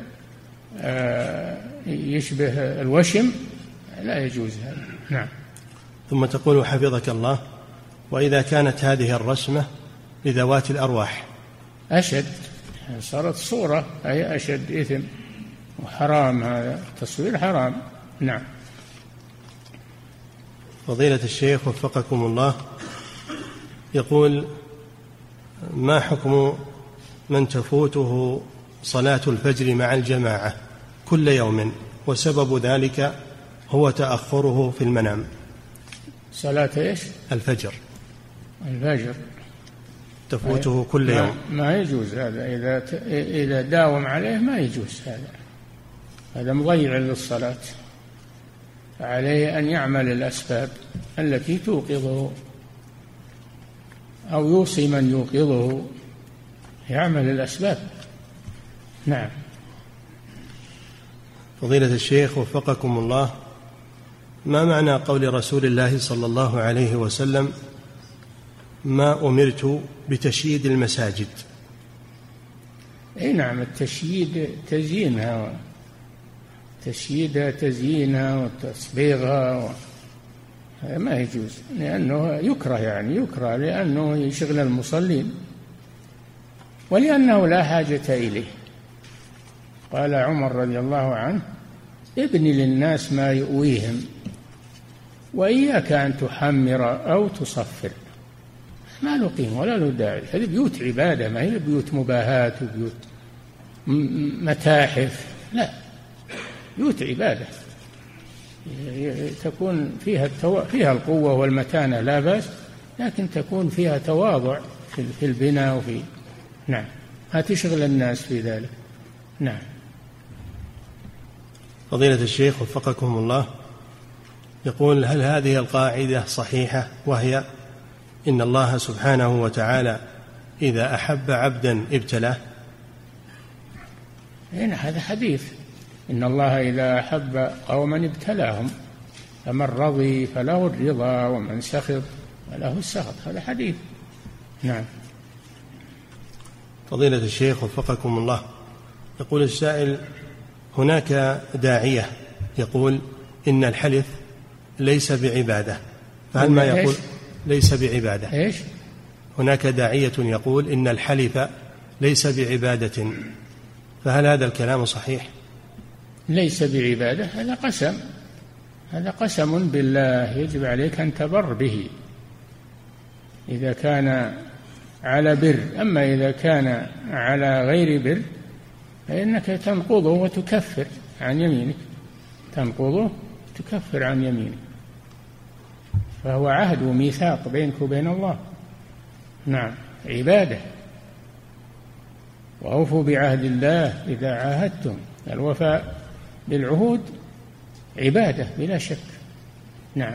يشبه الوشم لا يجوز هذا. نعم. ثم تقول حفظك الله: وإذا كانت هذه الرسمة لذوات الأرواح أشد، صارت صورة، أي أشد إثم وحرام، هذا التصوير حرام. نعم. فضيلة الشيخ وفقكم الله، يقول: ما حكم من تفوته صلاة الفجر مع الجماعة كل يوم وسبب ذلك هو تأخره في المنام؟ صلاة إيش؟ الفجر. الفجر تفوته كل يوم. ما يجوز هذا، إذا إذا داوم عليه ما يجوز هذا، هذا مضيع للصلاة. عليه أن يعمل الأسباب التي توقظه، أو يوصي من يوقظه يعمل الأسباب. نعم. فضيلة الشيخ وفقكم الله، ما معنى قول رسول الله صلى الله عليه وسلم: ما أمرت بتشييد المساجد؟ أي نعم، التشييد تزيينها، تشييدها تزيينها وتصبيغها، هذا ما يجوز، لأنه يكره، يعني يكره لأنه يشغل المصلين ولأنه لا حاجة إليه. قال عمر رضي الله عنه: ابن للناس ما يؤويهم وإياك أن تحمر أو تصفر، ما له قيمة ولا له داعي. هذه بيوت عبادة، ما هي بيوت مباهات وبيوت متاحف، لا، بيوت عبادة تكون فيها التو... فيها القوة والمتانة لا بأس، لكن تكون فيها تواضع في البناء وفي نعم، ما تشغل الناس في ذلك. نعم. فضيلة الشيخ وفقكم الله، يقول: هل هذه القاعدة صحيحة، وهي إن الله سبحانه وتعالى إذا أحب عبدا ابتلاه؟ هنا هذا حديث، إن الله إذا أحب قوما ابتلاهم، فمن رضي فله الرضا ومن سخط فله السخط، هذا حديث. نعم. فضيلة الشيخ وفقكم الله، يقول السائل: هناك داعية يقول إن الحلف ليس بعبادة، فهل ما يقول ليس بعبادة؟ إيش؟ هناك داعية يقول إن الحلف ليس بعبادة، فهل هذا الكلام صحيح؟ ليس بعبادة، هذا قسم، هذا قسم بالله، يجب عليك أن تبر به إذا كان على بر. أما إذا كان على غير بر فإنك تنقضه وتكفر عن يمينك، تنقضه وتكفر عن يمينك، فهو عهد وميثاق بينك وبين الله. نعم، عبادة. وأوفوا بعهد الله إذا عاهدتم، الوفاء بالعهود عبادة بلا شك. نعم.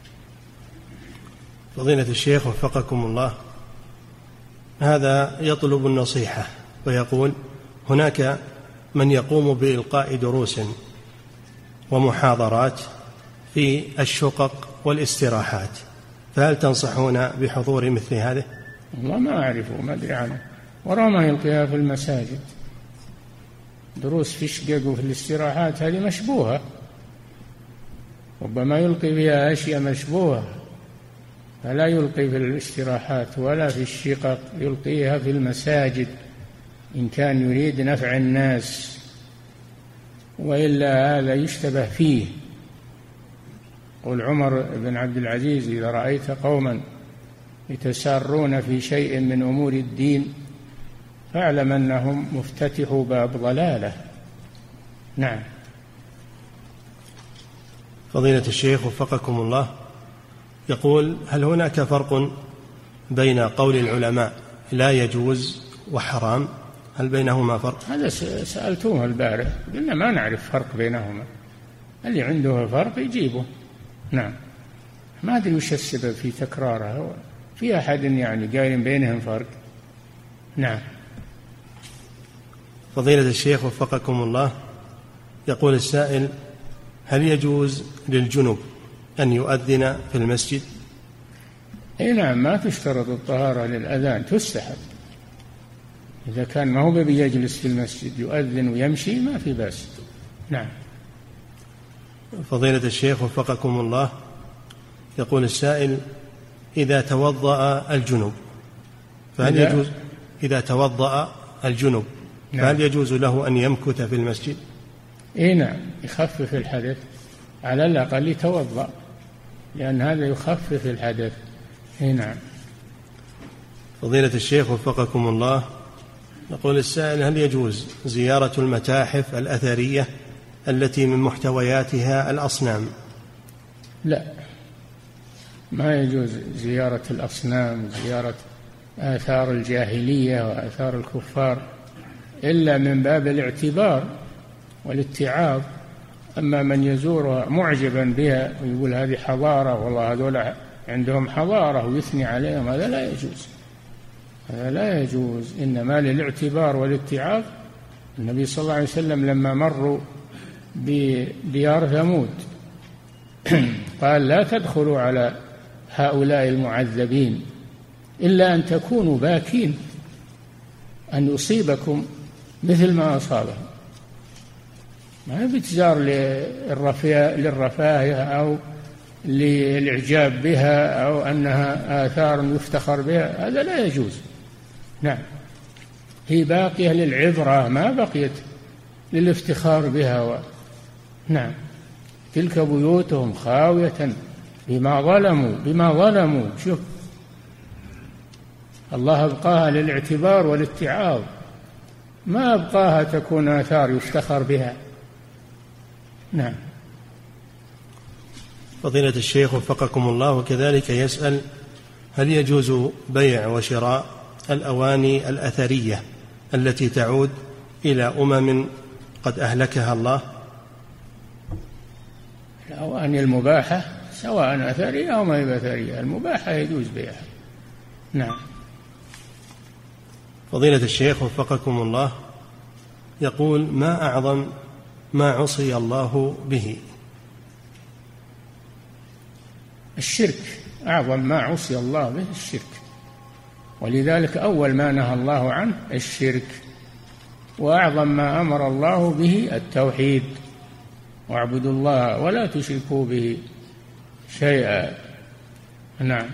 فضيلة الشيخ وفقكم الله، هذا يطلب النصيحة ويقول: هناك من يقوم بإلقاء دروس ومحاضرات في الشقق والاستراحات، فهل تنصحون بحضور مثل هذه؟ والله ما أعرفه، ما أدري عنه، ورغم يلقيها في المساجد دروس في الشقق وفي الاستراحات، هذه مشبوهة، ربما يلقي فيها أشياء مشبوهة، فلا يلقي في الاستراحات ولا في الشقق، يلقيها في المساجد إن كان يريد نفع الناس، وإلا هذا يشتبه فيه. قل عمر بن عبد العزيز: إذا رأيت قوما يتسارون في شيء من أمور الدين فاعلم أنهم مفتتحوا باب ضلالة. نعم. فضيلة الشيخ وفقكم الله، يقول: هل هناك فرق بين قول العلماء لا يجوز وحرام؟ هل بينهما فرق؟ هذا سألتوه البارح، قلنا ما نعرف فرق بينهما، اللي عنده فرق يجيبه. نعم. ما أدري وش السبب في تكرارها، في أحد يعني قايل بينهم فرق؟ نعم. فضيلة الشيخ وفقكم الله، يقول السائل: هل يجوز للجنب أن يؤذن في المسجد؟ أي نعم، ما تشترط الطهارة للأذان، تستحب إذا كان ما هو بيجلس في المسجد يؤذن ويمشي ما في بأس. نعم. فضيلة الشيخ وفقكم الله، يقول السائل: إذا توضأ الجنب فهل إذا يجوز إذا توضأ الجنب نعم. فهل يجوز له أن يمكث في المسجد؟ إيه نعم، يخفف الحدث، على الأقل يتوضأ، لأن هذا يخفف الحدث. إيه نعم. فضيلة الشيخ وفقكم الله، يقول السائل: هل يجوز زيارة المتاحف الأثرية التي من محتوياتها الأصنام؟ لا، ما يجوز زيارة الأصنام، زيارة آثار الجاهلية وآثار الكفار، إلا من باب الاعتبار والاتعاظ. أما من يزورها معجبا بها ويقول هذه حضارة، والله هذول عندهم حضارة، ويثني عليهم، هذا لا يجوز، هذا لا يجوز، إنما للاعتبار والاتعاظ. النبي صلى الله عليه وسلم لما مروا بديار ثمود قال: لا تدخلوا على هؤلاء المعذبين إلا أن تكونوا باكين، أن يصيبكم مثل ما أصابهم. ما بتزار للرفاهية أو للإعجاب بها أو أنها آثار يفتخر بها، هذا لا يجوز. نعم، هي باقية للعبرة، ما بقيت للافتخار بها و... نعم. تلك بيوتهم خاوية بما ظلموا بما ظلموا شوف، الله أبقاها للاعتبار والاتعاظ، ما أبقاها تكون آثار يفتخر بها. نعم. فضيلة الشيخ وفقكم الله، وكذلك يسأل: هل يجوز بيع وشراء الأواني الأثرية التي تعود إلى أمم قد أهلكها الله؟ الأواني المباحة سواء أثرية أو ما هي أثرية، المباحة يجوز بيعها. نعم. فضيلة الشيخ وفقكم الله يقول: ما أعظم ما عصي الله به؟ الشرك، أعظم ما عصي الله به الشرك، ولذلك أول ما نهى الله عنه الشرك، وأعظم ما أمر الله به التوحيد: واعبدوا الله ولا تشركوا به شيئا. نعم.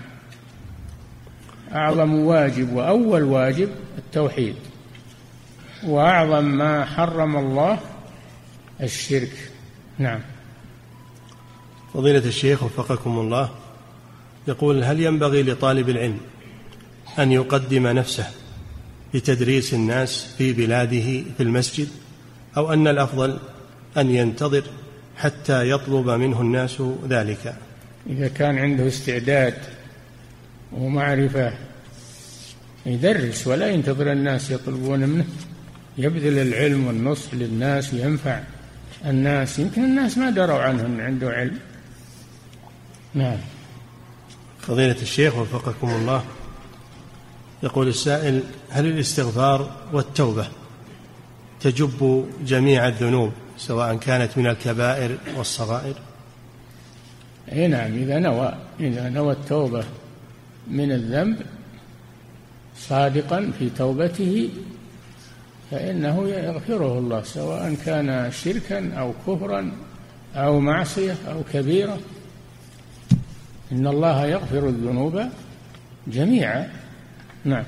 أعظم واجب وأول واجب التوحيد، وأعظم ما حرم الله الشرك. نعم. فضيلة الشيخ وفقكم الله يقول: هل ينبغي لطالب العلم أن يقدم نفسه لتدريس الناس في بلاده في المسجد، أو أن الأفضل أن ينتظر حتى يطلب منه الناس ذلك؟ إذا كان عنده استعداد ومعرفة يدرس ولا ينتظر الناس يطلبون منه، يبذل العلم والنصح للناس وينفع الناس، يمكن الناس ما دروا عنه أن عنده علم. نعم. فضيلة الشيخ وفقكم الله يقول السائل: هل الاستغفار والتوبة تجب جميع الذنوب سواء كانت من الكبائر والصغائر؟ اي نعم، إذا نوى إذا نوى التوبة من الذنب صادقا في توبته فإنه يغفره الله، سواء كان شركا أو كفرا أو معصية أو كبيرة، إن الله يغفر الذنوب جميعا. نعم.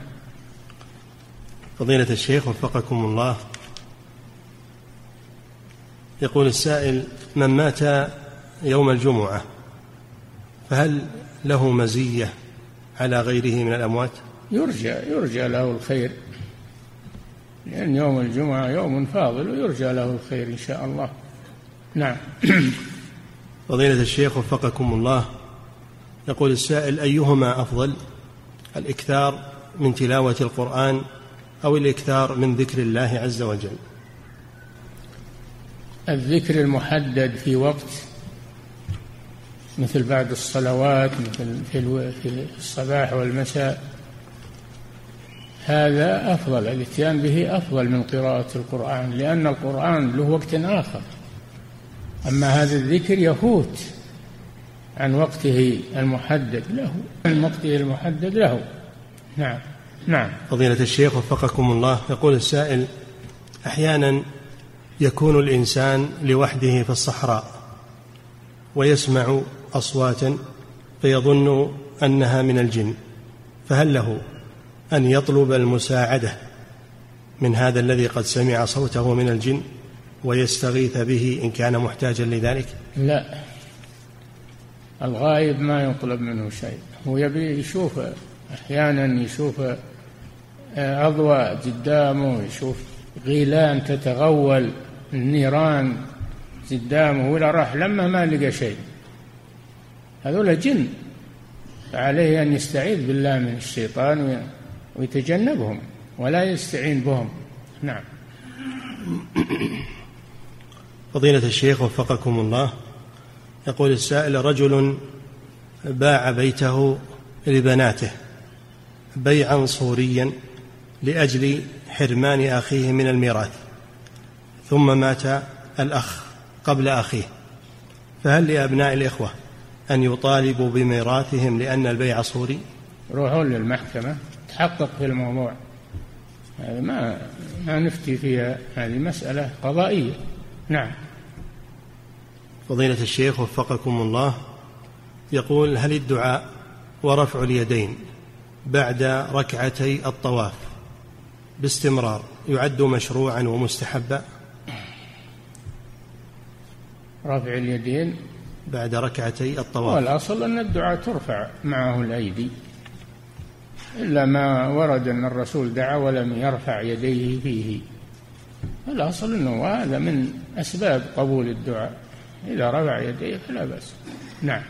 فضيلة الشيخ وفقكم الله يقول السائل: من مات يوم الجمعة فهل له مزية على غيره من الأموات؟ يرجى يرجى له الخير، لأن يوم الجمعة يوم فاضل ويرجى له الخير إن شاء الله. نعم. فضيلة الشيخ وفقكم الله يقول السائل: أيهما أفضل، الإكثار من تلاوة القرآن أو الإكثار من ذكر الله عز وجل؟ الذكر المحدد في وقت، مثل بعد الصلوات، مثل في الصباح والمساء، هذا أفضل، الاتيان به أفضل من قراءة القرآن، لأن القرآن له وقت آخر، أما هذا الذكر يفوت عن وقته المحدد له عن وقته المحدد له. نعم. نعم. فضيلة الشيخ وفقكم الله يقول السائل: أحيانا يكون الإنسان لوحده في الصحراء ويسمع أصواتا فيظن أنها من الجن، فهل له أن يطلب المساعدة من هذا الذي قد سمع صوته من الجن ويستغيث به إن كان محتاجا لذلك؟ لا، الغائب ما يطلب منه شيء، هو يبي يشوف، أحيانا يشوف أضواء قدامه، يشوف غيلان تتغول، النيران قدامه، ولا راح لما ما لقى شيء، هذول جن، فعليه أن يستعيذ بالله من الشيطان ويتجنبهم ولا يستعين بهم. نعم. فضيلة الشيخ وفقكم الله يقول السائل: رجل باع بيته لبناته بيعا صوريا لأجل حرمان أخيه من الميراث، ثم مات الأخ قبل أخيه، فهل لأبناء الإخوة أن يطالبوا بميراثهم لأن البيع صوري؟ روحوا للمحكمة تحقق في الموضوع، هذا ما ما نفتي فيها، هذه مسألة قضائية. نعم. فضيلة الشيخ وفقكم الله يقول: هل الدعاء ورفع اليدين بعد ركعتي الطواف باستمرار يعد مشروعا ومستحبا؟ رفع اليدين بعد ركعتي الطواف. والأصل أن الدعاء ترفع معه الأيدي، إلا ما ورد أن الرسول دعا ولم يرفع يديه فيه. الأصل أنه هذا من أسباب قبول الدعاء، إذا رفع يديه فلا بأس. نعم.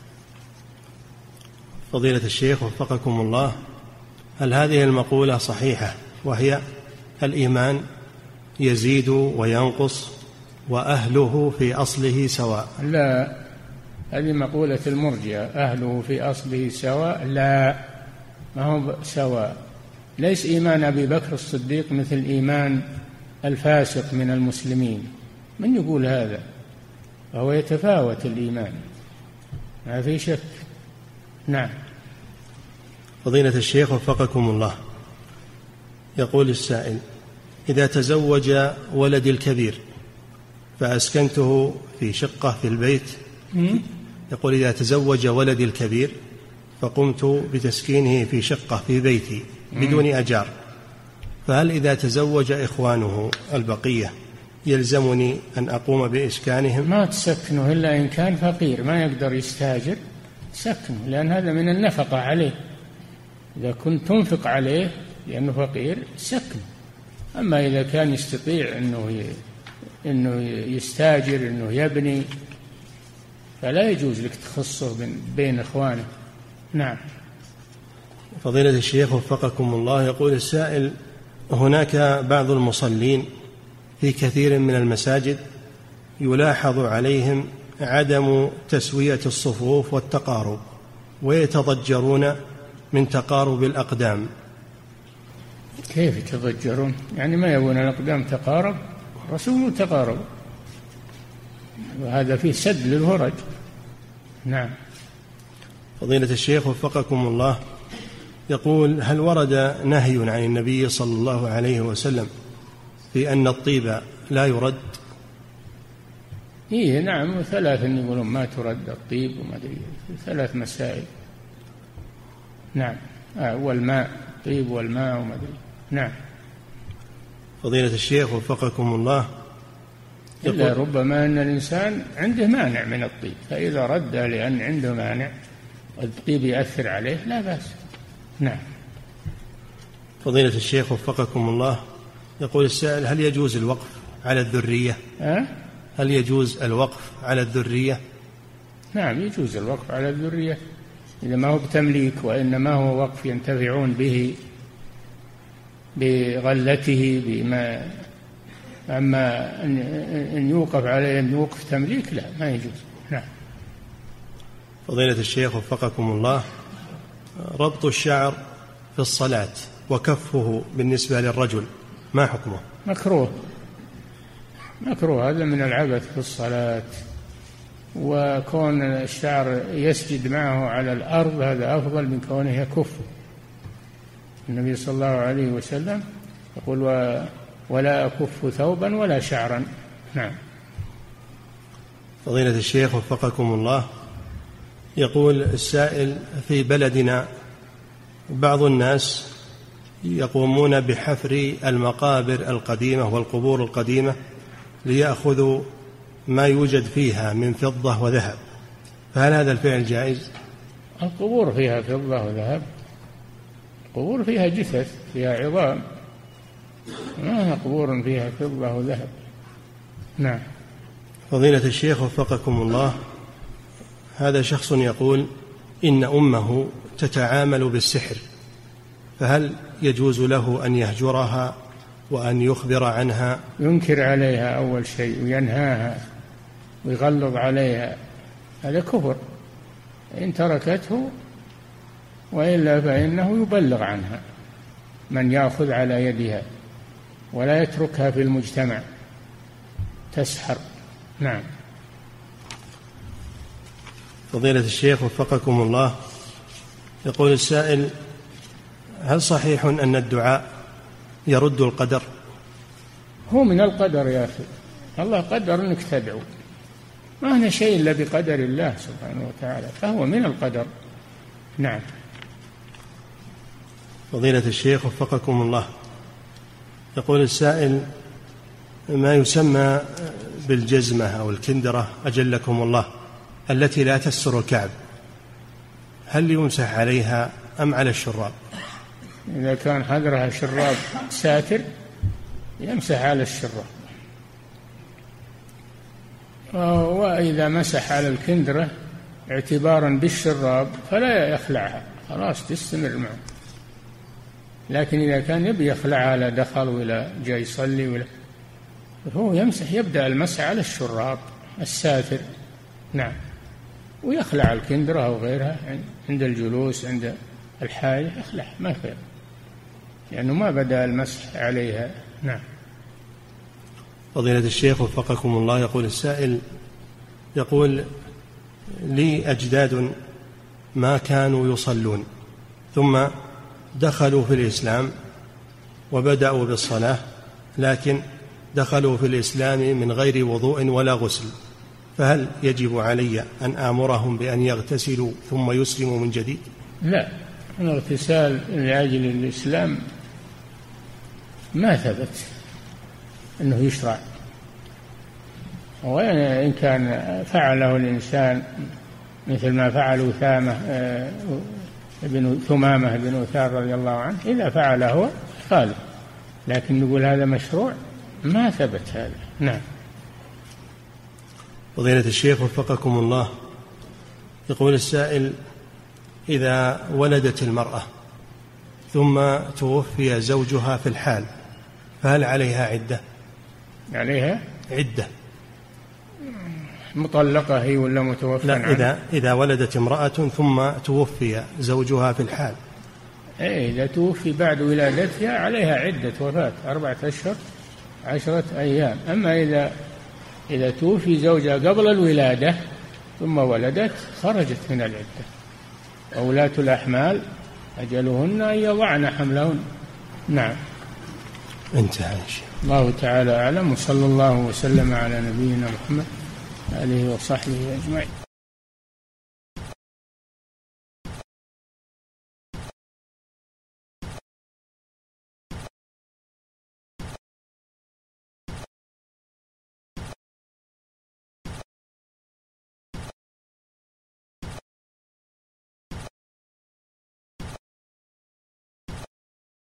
فضيلة الشيخ وفقكم الله، هل هذه المقولة صحيحة، وهي الإيمان يزيد وينقص وأهله في أصله سواء؟ لا، هذه مقولة المرجئة، أهله في أصله سواء. لا، ما هو سواء. ليس إيمان أبي بكر الصديق مثل إيمان الفاسق من المسلمين، من يقول هذا؟ فهو يتفاوت الإيمان، ما في شك. نعم. فضيلة الشيخ وفقكم الله، يقول السائل: إذا تزوج ولدي الكبير فأسكنته في شقة في البيت، يقول إذا تزوج ولدي الكبير فقمت بتسكينه في شقة في بيتي بدون أجار، فهل إذا تزوج إخوانه البقية يلزمني أن أقوم بإسكانهم؟ ما تسكنه إلا إن كان فقير ما يقدر يستاجر، سكنه، لأن هذا من النفقة عليه. إذا كنت تنفق عليه لأنه فقير سكنه. أما إذا كان يستطيع أنه إنه يستاجر، إنه يبني، فلا يجوز لك تخصه بين إخوانه. نعم. فضيلة الشيخ وفقكم الله، يقول السائل: هناك بعض المصلين في كثير من المساجد يلاحظ عليهم عدم تسوية الصفوف والتقارب، ويتضجرون من تقارب الأقدام. كيف يتضجرون؟ يعني ما يبون الأقدام تقارب؟ رسول تقارب، وهذا فيه سد للهرج. نعم. فضيلة الشيخ وفقكم الله، يقول: هل ورد نهي عن النبي صلى الله عليه وسلم في أن الطيب لا يرد؟ إيه نعم، ثلاث يقولون ما ترد الطيب وما أدري، ثلاث مسائل. نعم. آه والماء، الطيب والماء وما أدري. نعم. فضيلة الشيخ وفقكم الله، إلا ربما أن الإنسان عنده مانع من الطيب، فإذا رد لأن عنده مانع الطيب يأثر عليه لا بأس. نعم. فضيلة الشيخ وفقكم الله، يقول السائل: هل يجوز الوقف على الذرية؟ أه؟ هل يجوز الوقف على الذرية؟ نعم يجوز الوقف على الذرية إذا ما هو بتمليك، وإنما هو وقف ينتفعون به بغلته بما. أما أن يوقف عليه أن يوقف تمليك لا، ما يجوز. نعم. فضيلة الشيخ وفقكم الله، ربط الشعر في الصلاة وكفه بالنسبة للرجل ما حكمه؟ مكروه، مكروه، هذا من العبث في الصلاة. وكون الشعر يسجد معه على الأرض هذا أفضل من كونه يكفه. النبي صلى الله عليه وسلم يقول: ولا أكف ثوبا ولا شعرا. نعم. فضيلة الشيخ وفقكم الله، يقول السائل: في بلدنا بعض الناس يقومون بحفر المقابر القديمة والقبور القديمة ليأخذوا ما يوجد فيها من فضة وذهب، فهل هذا الفعل جائز؟ القبور فيها فضة وذهب، القبور فيها جثث، فيها عظام، ما هي قبور فيها فضة وذهب. نعم. فضيلة الشيخ وفقكم الله، هذا شخص يقول إن أمه تتعامل بالسحر، فهل يجوز له أن يهجرها وأن يخبر عنها؟ ينكر عليها أول شيء وينهاها ويغلظ عليها، هذا كفر. إن تركته وإلا فإنه يبلغ عنها من يأخذ على يدها، ولا يتركها في المجتمع تسحر. نعم. فضيلة الشيخ وفقكم الله، يقول السائل: هل صحيح أن الدعاء يرد القدر؟ هو من القدر يا أخي، الله قدر أنك تدعو، ما هنا شيء إلا بقدر الله سبحانه وتعالى، فهو من القدر. نعم. فضيلة الشيخ وفقكم الله، يقول السائل: ما يسمى بالجزمة أو الكندرة أجلكم الله، التي لا تستر الكعب هل يمسح عليها أم على الشراب؟ إذا كان حذرها شراب ساتر يمسح على الشراب، وإذا مسح على الكندرة اعتبارا بالشراب فلا يخلعها، خلاص تستمر معه. لكن إذا كان يبي يخلعها لا دخل ولا جاي يصلي ولا، هو يمسح، يبدأ المسح على الشراب الساتر، نعم، ويخلع الكندرة أو غيرها عند الجلوس عند الحاجة، يخلع ما في، لأنه ما بدأ المسح عليها. نعم. فضيلة الشيخ وفقكم الله، يقول السائل، يقول لي أجداد ما كانوا يصلون ثم دخلوا في الإسلام وبدأوا بالصلاة، لكن دخلوا في الإسلام من غير وضوء ولا غسل، فهل يجب علي أن آمرهم بأن يغتسلوا ثم يسلموا من جديد؟ لا، الاغتسال لأجل الإسلام ما ثبت أنه يشرع، وإن كان فعله الإنسان مثل ما فعل أسامة ابن ثمامة بن أثار رضي الله عنه، إذا فعله هو خالف، لكن نقول هذا مشروع ما ثبت هذا. نعم. فضيلة الشيخ وفقكم الله، يقول السائل إذا ولدت المرأة ثم توفي زوجها في الحال فهل عليها عدة؟ عليها عدة مطلقة هي ولا متوفى؟ لا، إذا, إذا ولدت امرأة ثم توفي زوجها في الحال. إيه، إذا توفي بعد ولادتها عليها عدة وفاة أربعة أشهر عشرة أيام. أما إذا إذا توفي زوجها قبل الولادة ثم ولدت خرجت من العدة. أولاة الأحمال أجلهن أن يضعن حملهن. نعم. انتهى. الله تعالى أعلم، وصلى الله وسلم على نبينا محمد آله وصحبه أجمعين.